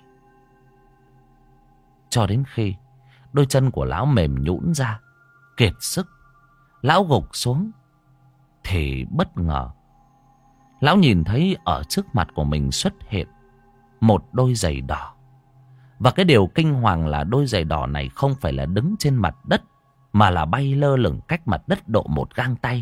cho đến khi đôi chân của lão mềm nhũn ra, kiệt sức, lão gục xuống. Thì bất ngờ lão nhìn thấy ở trước mặt của mình xuất hiện một đôi giày đỏ. Và cái điều kinh hoàng là đôi giày đỏ này không phải là đứng trên mặt đất, mà là bay lơ lửng cách mặt đất độ một gang tay.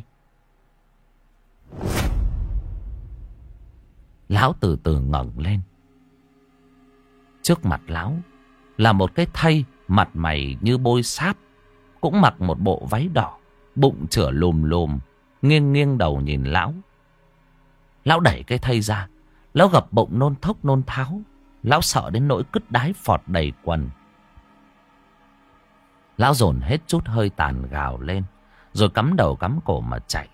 Lão từ từ ngẩng lên. Trước mặt lão là một cái thây mặt mày như bôi sáp, cũng mặc một bộ váy đỏ, bụng chửa lùm lùm, nghiêng nghiêng đầu nhìn lão. Lão đẩy cái thây ra, lão gập bụng nôn thốc nôn tháo. Lão sợ đến nỗi cứt đái phọt đầy quần, Lão dồn hết chút hơi tàn gào lên, rồi cắm đầu cắm cổ mà chạy.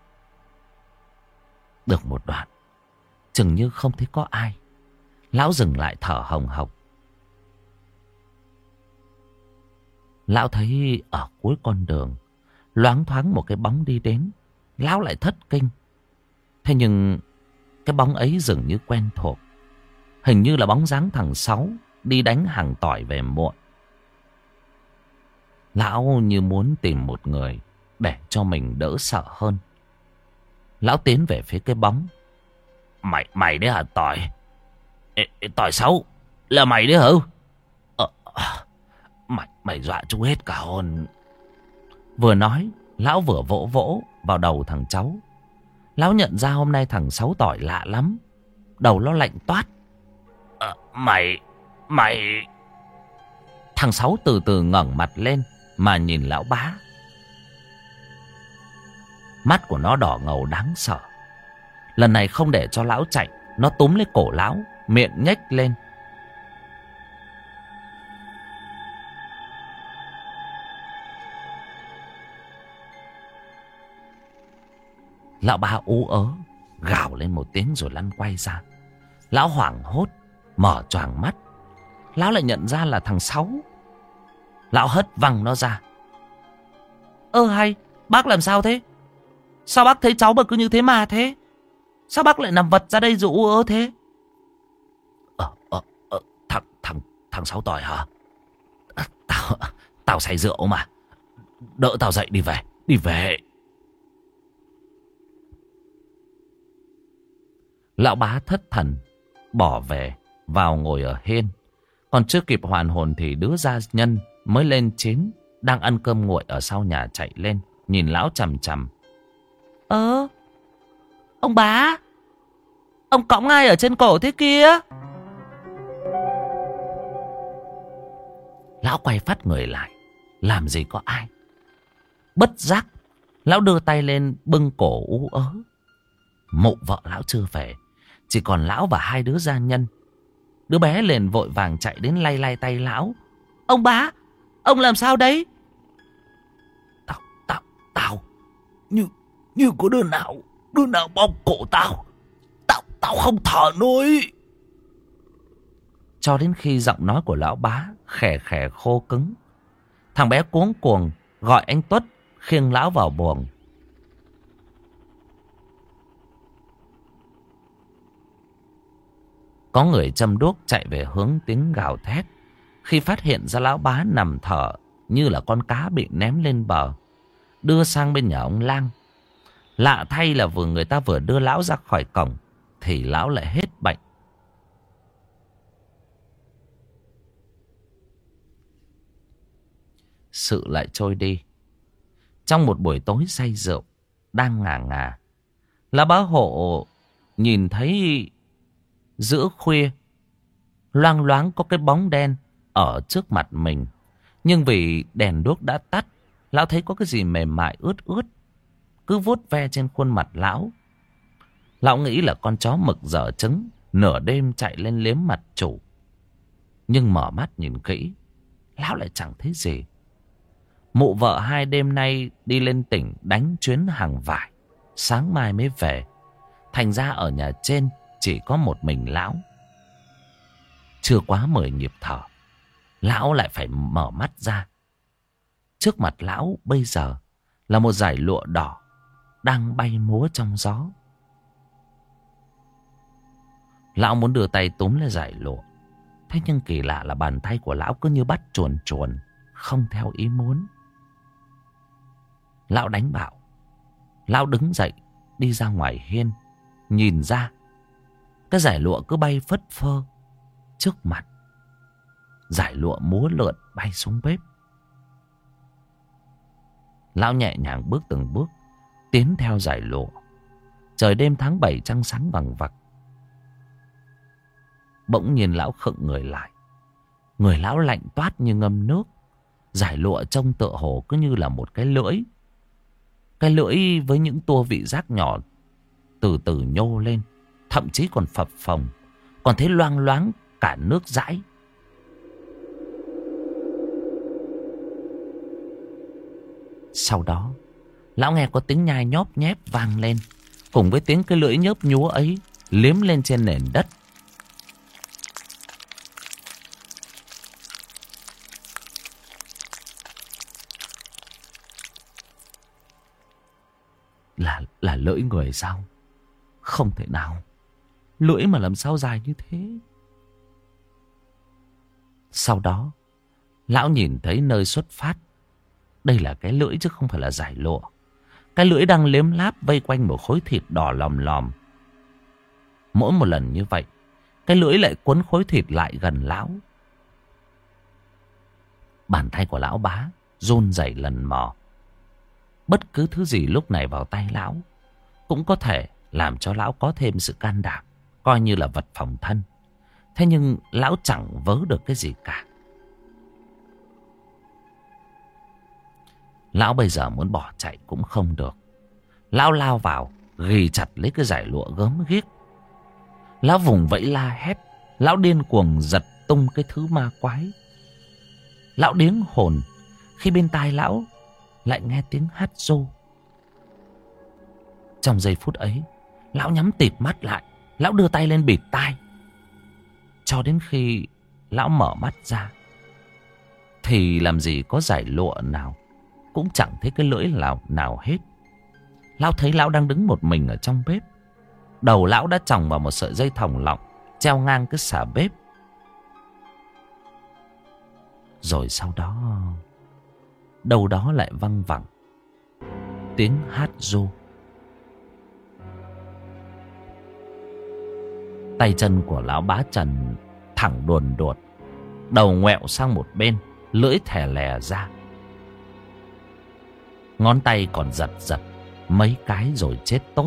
Được một đoạn, chừng như không thấy có ai, lão dừng lại thở hồng hộc. Lão thấy ở cuối con đường loáng thoáng một cái bóng đi đến. Lão lại thất kinh. Thế nhưng cái bóng ấy dường như quen thuộc. Hình như là bóng dáng thằng Sáu đi đánh hàng tỏi về muộn. Lão như muốn tìm một người để cho mình đỡ sợ hơn. Lão tiến về phía cái bóng. Mày, mày đấy hả Tỏi? Ê, ê, Tỏi Sáu, là mày đấy hả? Ờ, mày, mày dọa chú hết cả hồn. Vừa nói, lão vừa vỗ vỗ vào đầu thằng cháu. Lão nhận ra hôm nay thằng Sáu Tỏi lạ lắm. Đầu nó lạnh toát. À, mày, mày... Thằng Sáu từ từ ngẩng mặt lên mà nhìn lão bá. Mắt của nó đỏ ngầu đáng sợ. Lần này không để cho lão chạy, nó túm lấy cổ lão, miệng nhếch lên. Lão bá ú ớ, gào lên một tiếng rồi lăn quay ra. Lão hoảng hốt, mở choàng mắt. Lão lại nhận ra là thằng Sáu. Lão hất văng nó ra. Ơ hay, bác làm sao thế? Sao bác thấy cháu mà cứ như thế mà thế? Sao bác lại nằm vật ra đây rồi ú ớ thế? Ờ, ờ, ờ, thằng, thằng, thằng Sáu Tỏi hả? À, tao, tao say rượu mà. Đỡ tao dậy đi về, đi về. Lão bá thất thần, bỏ về, vào ngồi ở hiên. Còn chưa kịp hoàn hồn thì đứa gia nhân mới lên chín, đang ăn cơm nguội ở sau nhà chạy lên, nhìn lão chằm chằm. Ơ, ông bá, ông cõng ai ở trên cổ thế kia? Lão quay phát người lại, làm gì có ai. Bất giác, lão đưa tay lên bưng cổ ú ớ. Mụ vợ lão chưa về, chỉ còn lão và hai đứa gia nhân. Đứa bé liền vội vàng chạy đến lay lay tay lão. Ông bá, ông làm sao đấy? Tao, tao, tao, như, như có đứa nào, đứa nào bóp cổ tao. Tao, tao không thở nổi. Cho đến khi giọng nói của lão bá khè khè khô cứng, thằng bé cuống cuồng gọi anh Tuất khiêng lão vào buồng. Có người châm đuốc chạy về hướng tiếng gào thét. Khi phát hiện ra lão bá nằm thở như là con cá bị ném lên bờ, đưa sang bên nhà ông Lang. Lạ thay là vừa người ta vừa đưa lão ra khỏi cổng thì lão lại hết bệnh. Sự lại trôi đi. Trong một buổi tối say rượu, đang ngà ngà, lão bá hộ nhìn thấy giữa khuya loang loáng có cái bóng đen ở trước mặt mình. Nhưng vì đèn đuốc đã tắt, lão thấy có cái gì mềm mại ướt ướt cứ vuốt ve trên khuôn mặt lão. Lão nghĩ là con chó mực dở trứng nửa đêm chạy lên liếm mặt chủ. Nhưng mở mắt nhìn kỹ, lão lại chẳng thấy gì. Mụ vợ hai đêm nay đi lên tỉnh đánh chuyến hàng vải, sáng mai mới về. Thành ra ở nhà trên chỉ có một mình lão. Chưa quá mười nhịp thở, lão lại phải mở mắt ra. Trước mặt lão bây giờ là một dải lụa đỏ đang bay múa trong gió. Lão muốn đưa tay túm lấy dải lụa. Thế nhưng kỳ lạ là bàn tay của lão cứ như bắt chuồn chuồn, không theo ý muốn. Lão đánh bạo. Lão đứng dậy đi ra ngoài hiên, nhìn ra cái dải lụa cứ bay phất phơ trước mặt. Dải lụa múa lượn bay xuống bếp. Lão nhẹ nhàng bước từng bước tiến theo dải lụa. Trời đêm tháng bảy trăng sáng vằng vặc. Bỗng nhiên lão khựng người lại. Người lão lạnh toát như ngâm nước. Dải lụa trông tựa hồ cứ như là một cái lưỡi. Cái lưỡi với những tua vị giác nhỏ từ từ nhô lên, thậm chí còn phập phồng, còn thấy loang loáng cả nước dãi. Sau đó, lão nghe có tiếng nhai nhóp nhép vang lên, cùng với tiếng cái lưỡi nhớp nhúa ấy liếm lên trên nền đất. Là, là lưỡi người sao? Không thể nào. Lưỡi mà làm sao dài như thế? Sau đó, lão nhìn thấy nơi xuất phát. Đây là cái lưỡi chứ không phải là giải lụa. Cái lưỡi đang liếm láp vây quanh một khối thịt đỏ lòm lòm. Mỗi một lần như vậy, cái lưỡi lại quấn khối thịt lại gần lão. Bàn tay của lão bá run rẩy lần mò. Bất cứ thứ gì lúc này vào tay lão cũng có thể làm cho lão có thêm sự can đảm, coi như là vật phòng thân. Thế nhưng lão chẳng vớ được cái gì cả. Lão bây giờ muốn bỏ chạy cũng không được. Lão lao vào, ghì chặt lấy cái giải lụa gớm ghiếc. Lão vùng vẫy la hét. Lão điên cuồng giật tung cái thứ ma quái. Lão điếng hồn khi bên tai lão lại nghe tiếng hát ru. Trong giây phút ấy, lão nhắm tịt mắt lại. Lão đưa tay lên bịt tai. Cho đến khi lão mở mắt ra thì làm gì có giải lụa nào, cũng chẳng thấy cái lưỡi nào, nào hết. Lão thấy lão đang đứng một mình ở trong bếp. Đầu lão đã chồng vào một sợi dây thòng lọng treo ngang cái xà bếp. Rồi sau đó, đâu đó lại văng vẳng tiếng hát ru. Tay chân của lão bá Trần thẳng đuồn đuột, đầu ngoẹo sang một bên, lưỡi thè lè ra. Ngón tay còn giật giật mấy cái rồi chết tốt.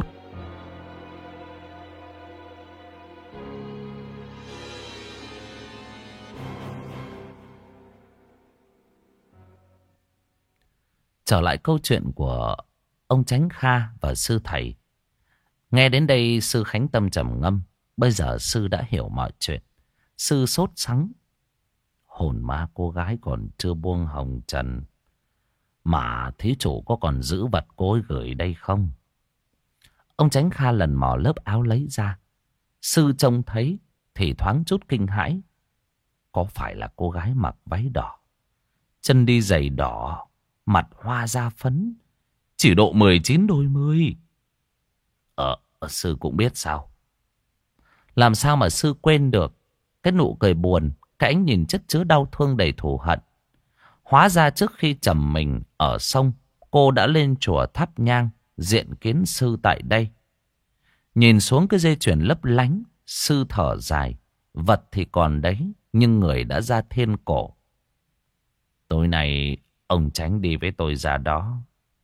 Trở lại câu chuyện của ông Chánh Kha và sư thầy. Nghe đến đây sư Khánh tâm trầm ngâm. Bây giờ sư đã hiểu mọi chuyện. Sư sốt sắng. Hồn ma cô gái còn chưa buông hồng trần, mà thí chủ có còn giữ vật cô ấy gửi đây không? Ông Chánh Kha lần mò lớp áo lấy ra. Sư trông thấy thì thoáng chút kinh hãi. Có phải là cô gái mặc váy đỏ, chân đi giày đỏ, mặt hoa da phấn, chỉ độ mười chín đôi mươi? Ờ, sư cũng biết sao. Làm sao mà sư quên được cái nụ cười buồn, cái ánh nhìn chất chứa đau thương đầy thù hận. Hóa ra trước khi trầm mình ở sông, cô đã lên chùa thắp nhang diện kiến sư tại đây. Nhìn xuống cái dây chuyền lấp lánh, sư thở dài. Vật thì còn đấy, nhưng người đã ra thiên cổ. Tối nay ông Chánh đi với tôi ra đó.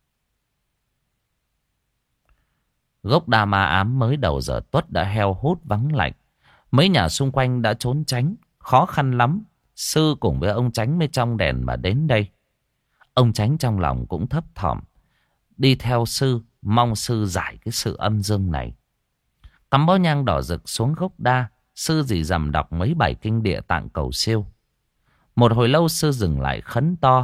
Gốc đa ma ám mới đầu giờ tuất đã heo hút vắng lạnh. Mấy nhà xung quanh đã trốn tránh. Khó khăn lắm, sư cùng với ông Chánh mới trong đèn mà đến đây. Ông Chánh trong lòng cũng thấp thỏm, đi theo sư, mong sư giải cái sự âm dương này. Cắm bó nhang đỏ rực xuống gốc đa, sư dì dầm đọc mấy bài kinh địa tạng cầu siêu. Một hồi lâu sư dừng lại khấn to.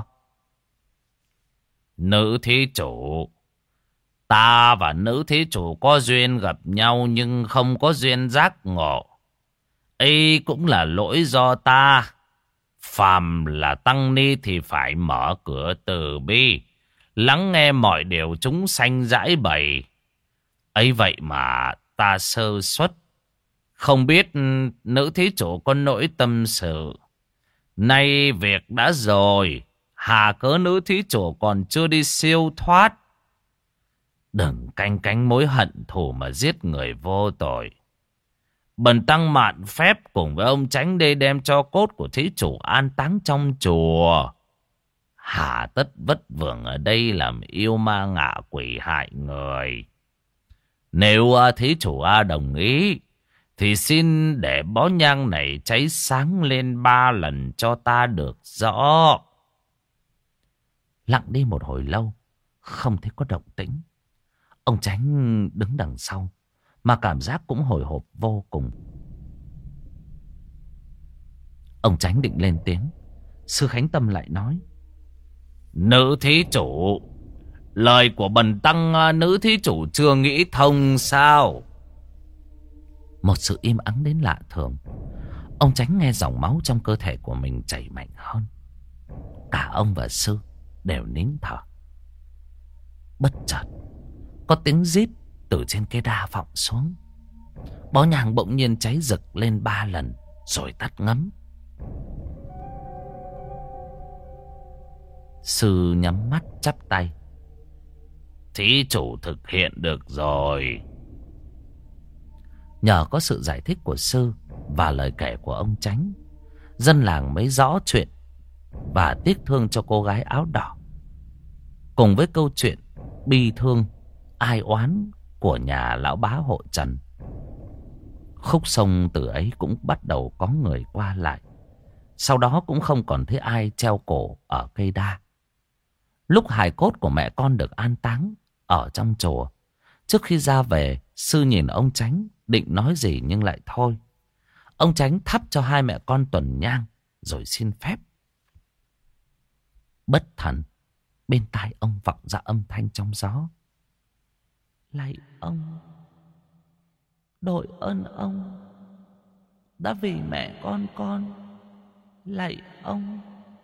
Nữ thí chủ, ta và nữ thí chủ có duyên gặp nhau nhưng không có duyên giác ngộ. Ấy cũng là lỗi do ta. Phàm là tăng ni thì phải mở cửa từ bi, lắng nghe mọi điều chúng sanh giải bày. Ấy vậy mà ta sơ suất, không biết nữ thí chủ có nỗi tâm sự. Nay việc đã rồi, hà cớ nữ thí chủ còn chưa đi siêu thoát. Đừng canh cánh mối hận thù mà giết người vô tội. Bần tăng mạn phép cùng với ông Chánh đây đem cho cốt của thí chủ an táng trong chùa. Hà tất vất vưởng ở đây làm yêu ma ngạ quỷ hại người. Nếu thí chủ A đồng ý, thì xin để bó nhang này cháy sáng lên ba lần cho ta được rõ. Lặng đi một hồi lâu, không thấy có động tĩnh. Ông Chánh đứng đằng sau, mà cảm giác cũng hồi hộp vô cùng. Ông Chánh định lên tiếng, sư Khánh Tâm lại nói. Nữ thí chủ, Lời của bần tăng nữ thí chủ chưa nghĩ thông sao? Một sự im ắng đến lạ thường. Ông Chánh nghe dòng máu trong cơ thể của mình chảy mạnh hơn. Cả ông và sư đều nín thở. Bất chợt có tiếng rít từ trên cây đa vọng xuống. Bó nhang bỗng nhiên cháy rực lên ba lần rồi tắt ngấm. Sư nhắm mắt chắp tay. Thí chủ thực hiện được rồi. Nhờ có sự giải thích của sư và lời kể của ông Chánh, dân làng mới rõ chuyện và tiếc thương cho cô gái áo đỏ. Cùng với câu chuyện bi thương ai oán của nhà lão bá hộ Trần, khúc sông từ ấy cũng bắt đầu có người qua lại. Sau đó cũng không còn thấy ai treo cổ ở cây đa. Lúc hài cốt của mẹ con được an táng ở trong chùa, trước khi ra về, sư nhìn ông Chánh định nói gì nhưng lại thôi. Ông Chánh thắp cho hai mẹ con tuần nhang rồi xin phép. Bất thần, bên tai ông vọng ra âm thanh trong gió. Lạy ông, đội ơn ông đã vì mẹ con con. Lạy ông.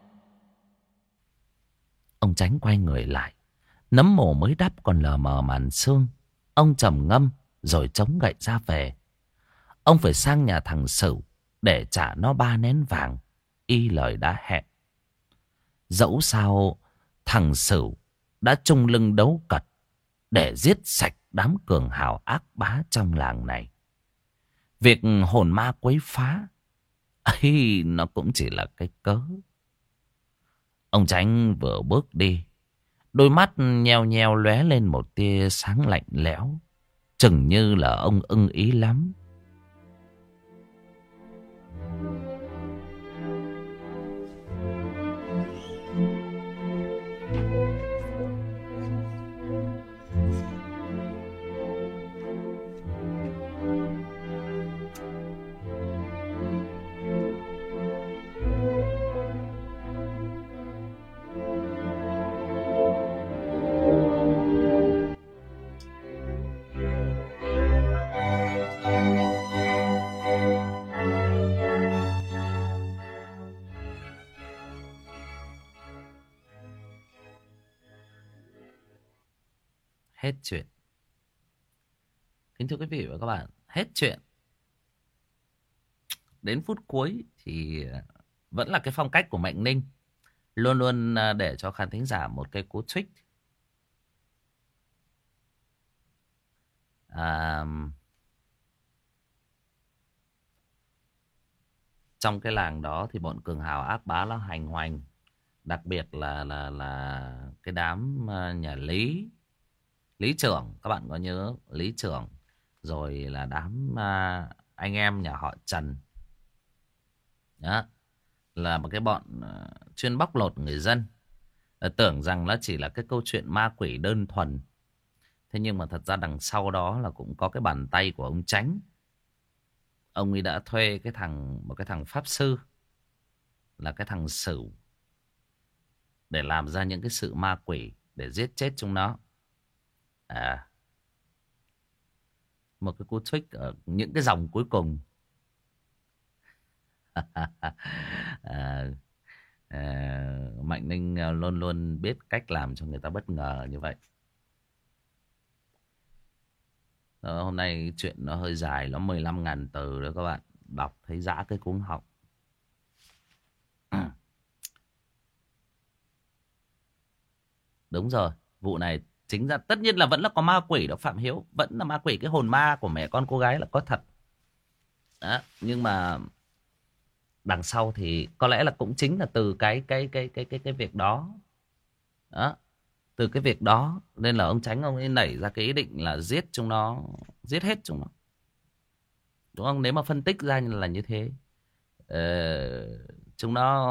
Ông Chánh quay người lại. Nấm mồ mới đắp còn lờ mờ màn sương. Ông trầm ngâm rồi chống gậy ra về. Ông phải sang nhà thằng Sửu để trả nó ba nén vàng y lời đã hẹn. Dẫu sao thằng Sửu đã chung lưng đấu cật để giết sạch đám cường hào ác bá trong làng này. Việc hồn ma quấy phá ấy nó cũng chỉ là cái cớ. Ông Chánh vừa bước đi, đôi mắt nheo nheo lóe lên một tia sáng lạnh lẽo, chừng như là ông ưng ý lắm. Hết chuyện. Kính thưa quý vị và các bạn, hết chuyện. Đến phút cuối thì vẫn là cái phong cách của Mạnh Ninh. Luôn luôn để cho khán thính giả một cái cú tweet. À, trong cái làng đó thì bọn cường hào ác bá nó hành hoành. Đặc biệt là là là cái đám nhà Lý. Lý trưởng, các bạn có nhớ Lý trưởng. Rồi là đám uh, anh em nhà họ Trần. Đó. Là một cái bọn uh, chuyên bóc lột người dân. uh, Tưởng rằng nó chỉ là cái câu chuyện ma quỷ đơn thuần. Thế nhưng mà thật ra đằng sau đó là cũng có cái bàn tay của ông Chánh. Ông ấy đã thuê cái thằng một cái thằng pháp sư, là cái thằng Sửu, để làm ra những cái sự ma quỷ để giết chết chúng nó. À, một cái cú tweet ở những cái dòng cuối cùng. à, à, Mạnh Ninh luôn luôn biết cách làm cho người ta bất ngờ như vậy. Đó, hôm nay chuyện nó hơi dài, nó mười lăm ngàn từ đó các bạn. Đọc thấy dã cái cuống họng. Đúng rồi, vụ này chính ra tất nhiên là vẫn là có ma quỷ đó Phạm Hiếu. Vẫn là ma quỷ, cái hồn ma của mẹ con cô gái là có thật đó. Nhưng mà đằng sau thì có lẽ là cũng chính là từ cái cái cái cái cái cái việc đó. Đó. Từ cái việc đó nên là ông Chánh ông ấy nảy ra cái ý định là giết chúng nó, giết hết chúng nó. Đúng không? Nếu mà phân tích ra là như thế. Ờ, chúng nó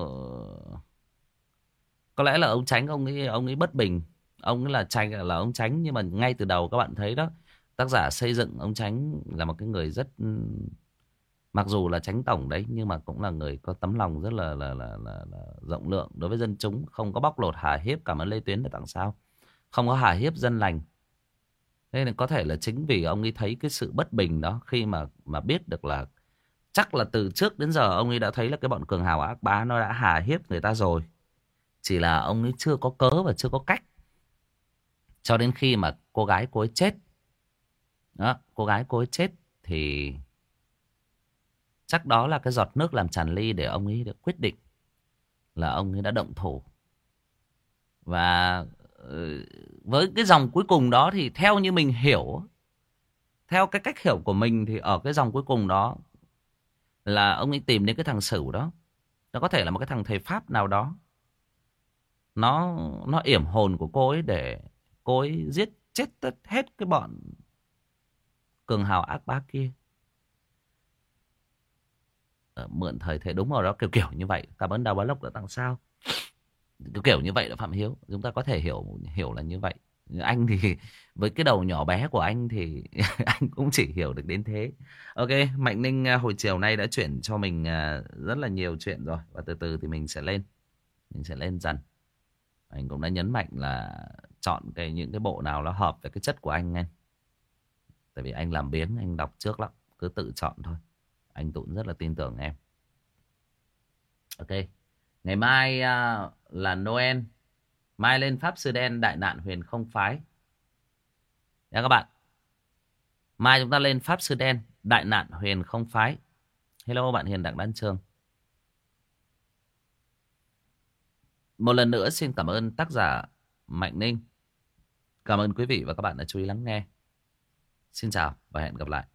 có lẽ là ông Chánh ông ấy ông ấy bất bình. Ông ấy là Chánh là ông Chánh, nhưng mà ngay từ đầu các bạn thấy đó, tác giả xây dựng ông Chánh là một cái người rất, mặc dù là Chánh tổng đấy, nhưng mà cũng là người có tấm lòng rất là là là, là, là rộng lượng đối với dân chúng, không có bóc lột hà hiếp. Cảm ơn Lê Tuyến để tặng sao. không có hà hiếp dân lành. Thế nên có thể là chính vì ông ấy thấy cái sự bất bình đó, khi mà mà biết được là chắc là từ trước đến giờ ông ấy đã thấy là cái bọn cường hào ác bá nó đã hà hiếp người ta rồi. Chỉ là ông ấy chưa có cớ và chưa có cách. Cho đến khi mà cô gái cô ấy chết. Đó, cô gái cô ấy chết thì chắc đó là cái giọt nước làm tràn ly để ông ấy đã quyết định là ông ấy đã động thủ. Và với cái dòng cuối cùng đó thì theo như mình hiểu, theo cái cách hiểu của mình thì ở cái dòng cuối cùng đó là ông ấy tìm đến cái thằng Sửu đó. Nó có thể là một cái thằng thầy Pháp nào đó. Nó nó yểm hồn của cô ấy để cô ấy giết chết tất hết cái bọn cường hào ác bá kia. Ờ, mượn thời thế đúng rồi đó, kiểu kiểu như vậy. Cảm ơn Đào Bá Lộc đã tặng sao. Kiểu kiểu như vậy là Phạm Hiếu. Chúng ta có thể hiểu hiểu là như vậy. Anh thì với cái đầu nhỏ bé của anh thì anh cũng chỉ hiểu được đến thế. Ok, Mạnh Ninh à, hồi chiều nay đã chuyển cho mình à, rất là nhiều chuyện rồi. Và từ từ thì mình sẽ lên. Mình sẽ lên dần. Anh cũng đã nhấn mạnh là chọn cái những cái bộ nào nó hợp với cái chất của anh nghe. Tại vì anh làm biếng, anh đọc trước lắm. Cứ tự chọn thôi. Anh cũng rất là tin tưởng em. Ok. Ngày mai à, là Noel. Mai lên Pháp Sư Đen đại nạn huyền không phái. Nha các bạn. Mai chúng ta lên Pháp Sư Đen đại nạn huyền không phái. Hello bạn Hiền Đặng Đan Trường. Một lần nữa xin cảm ơn tác giả Mạnh Ninh. Cảm ơn quý vị và các bạn đã chú ý lắng nghe. Xin chào và hẹn gặp lại.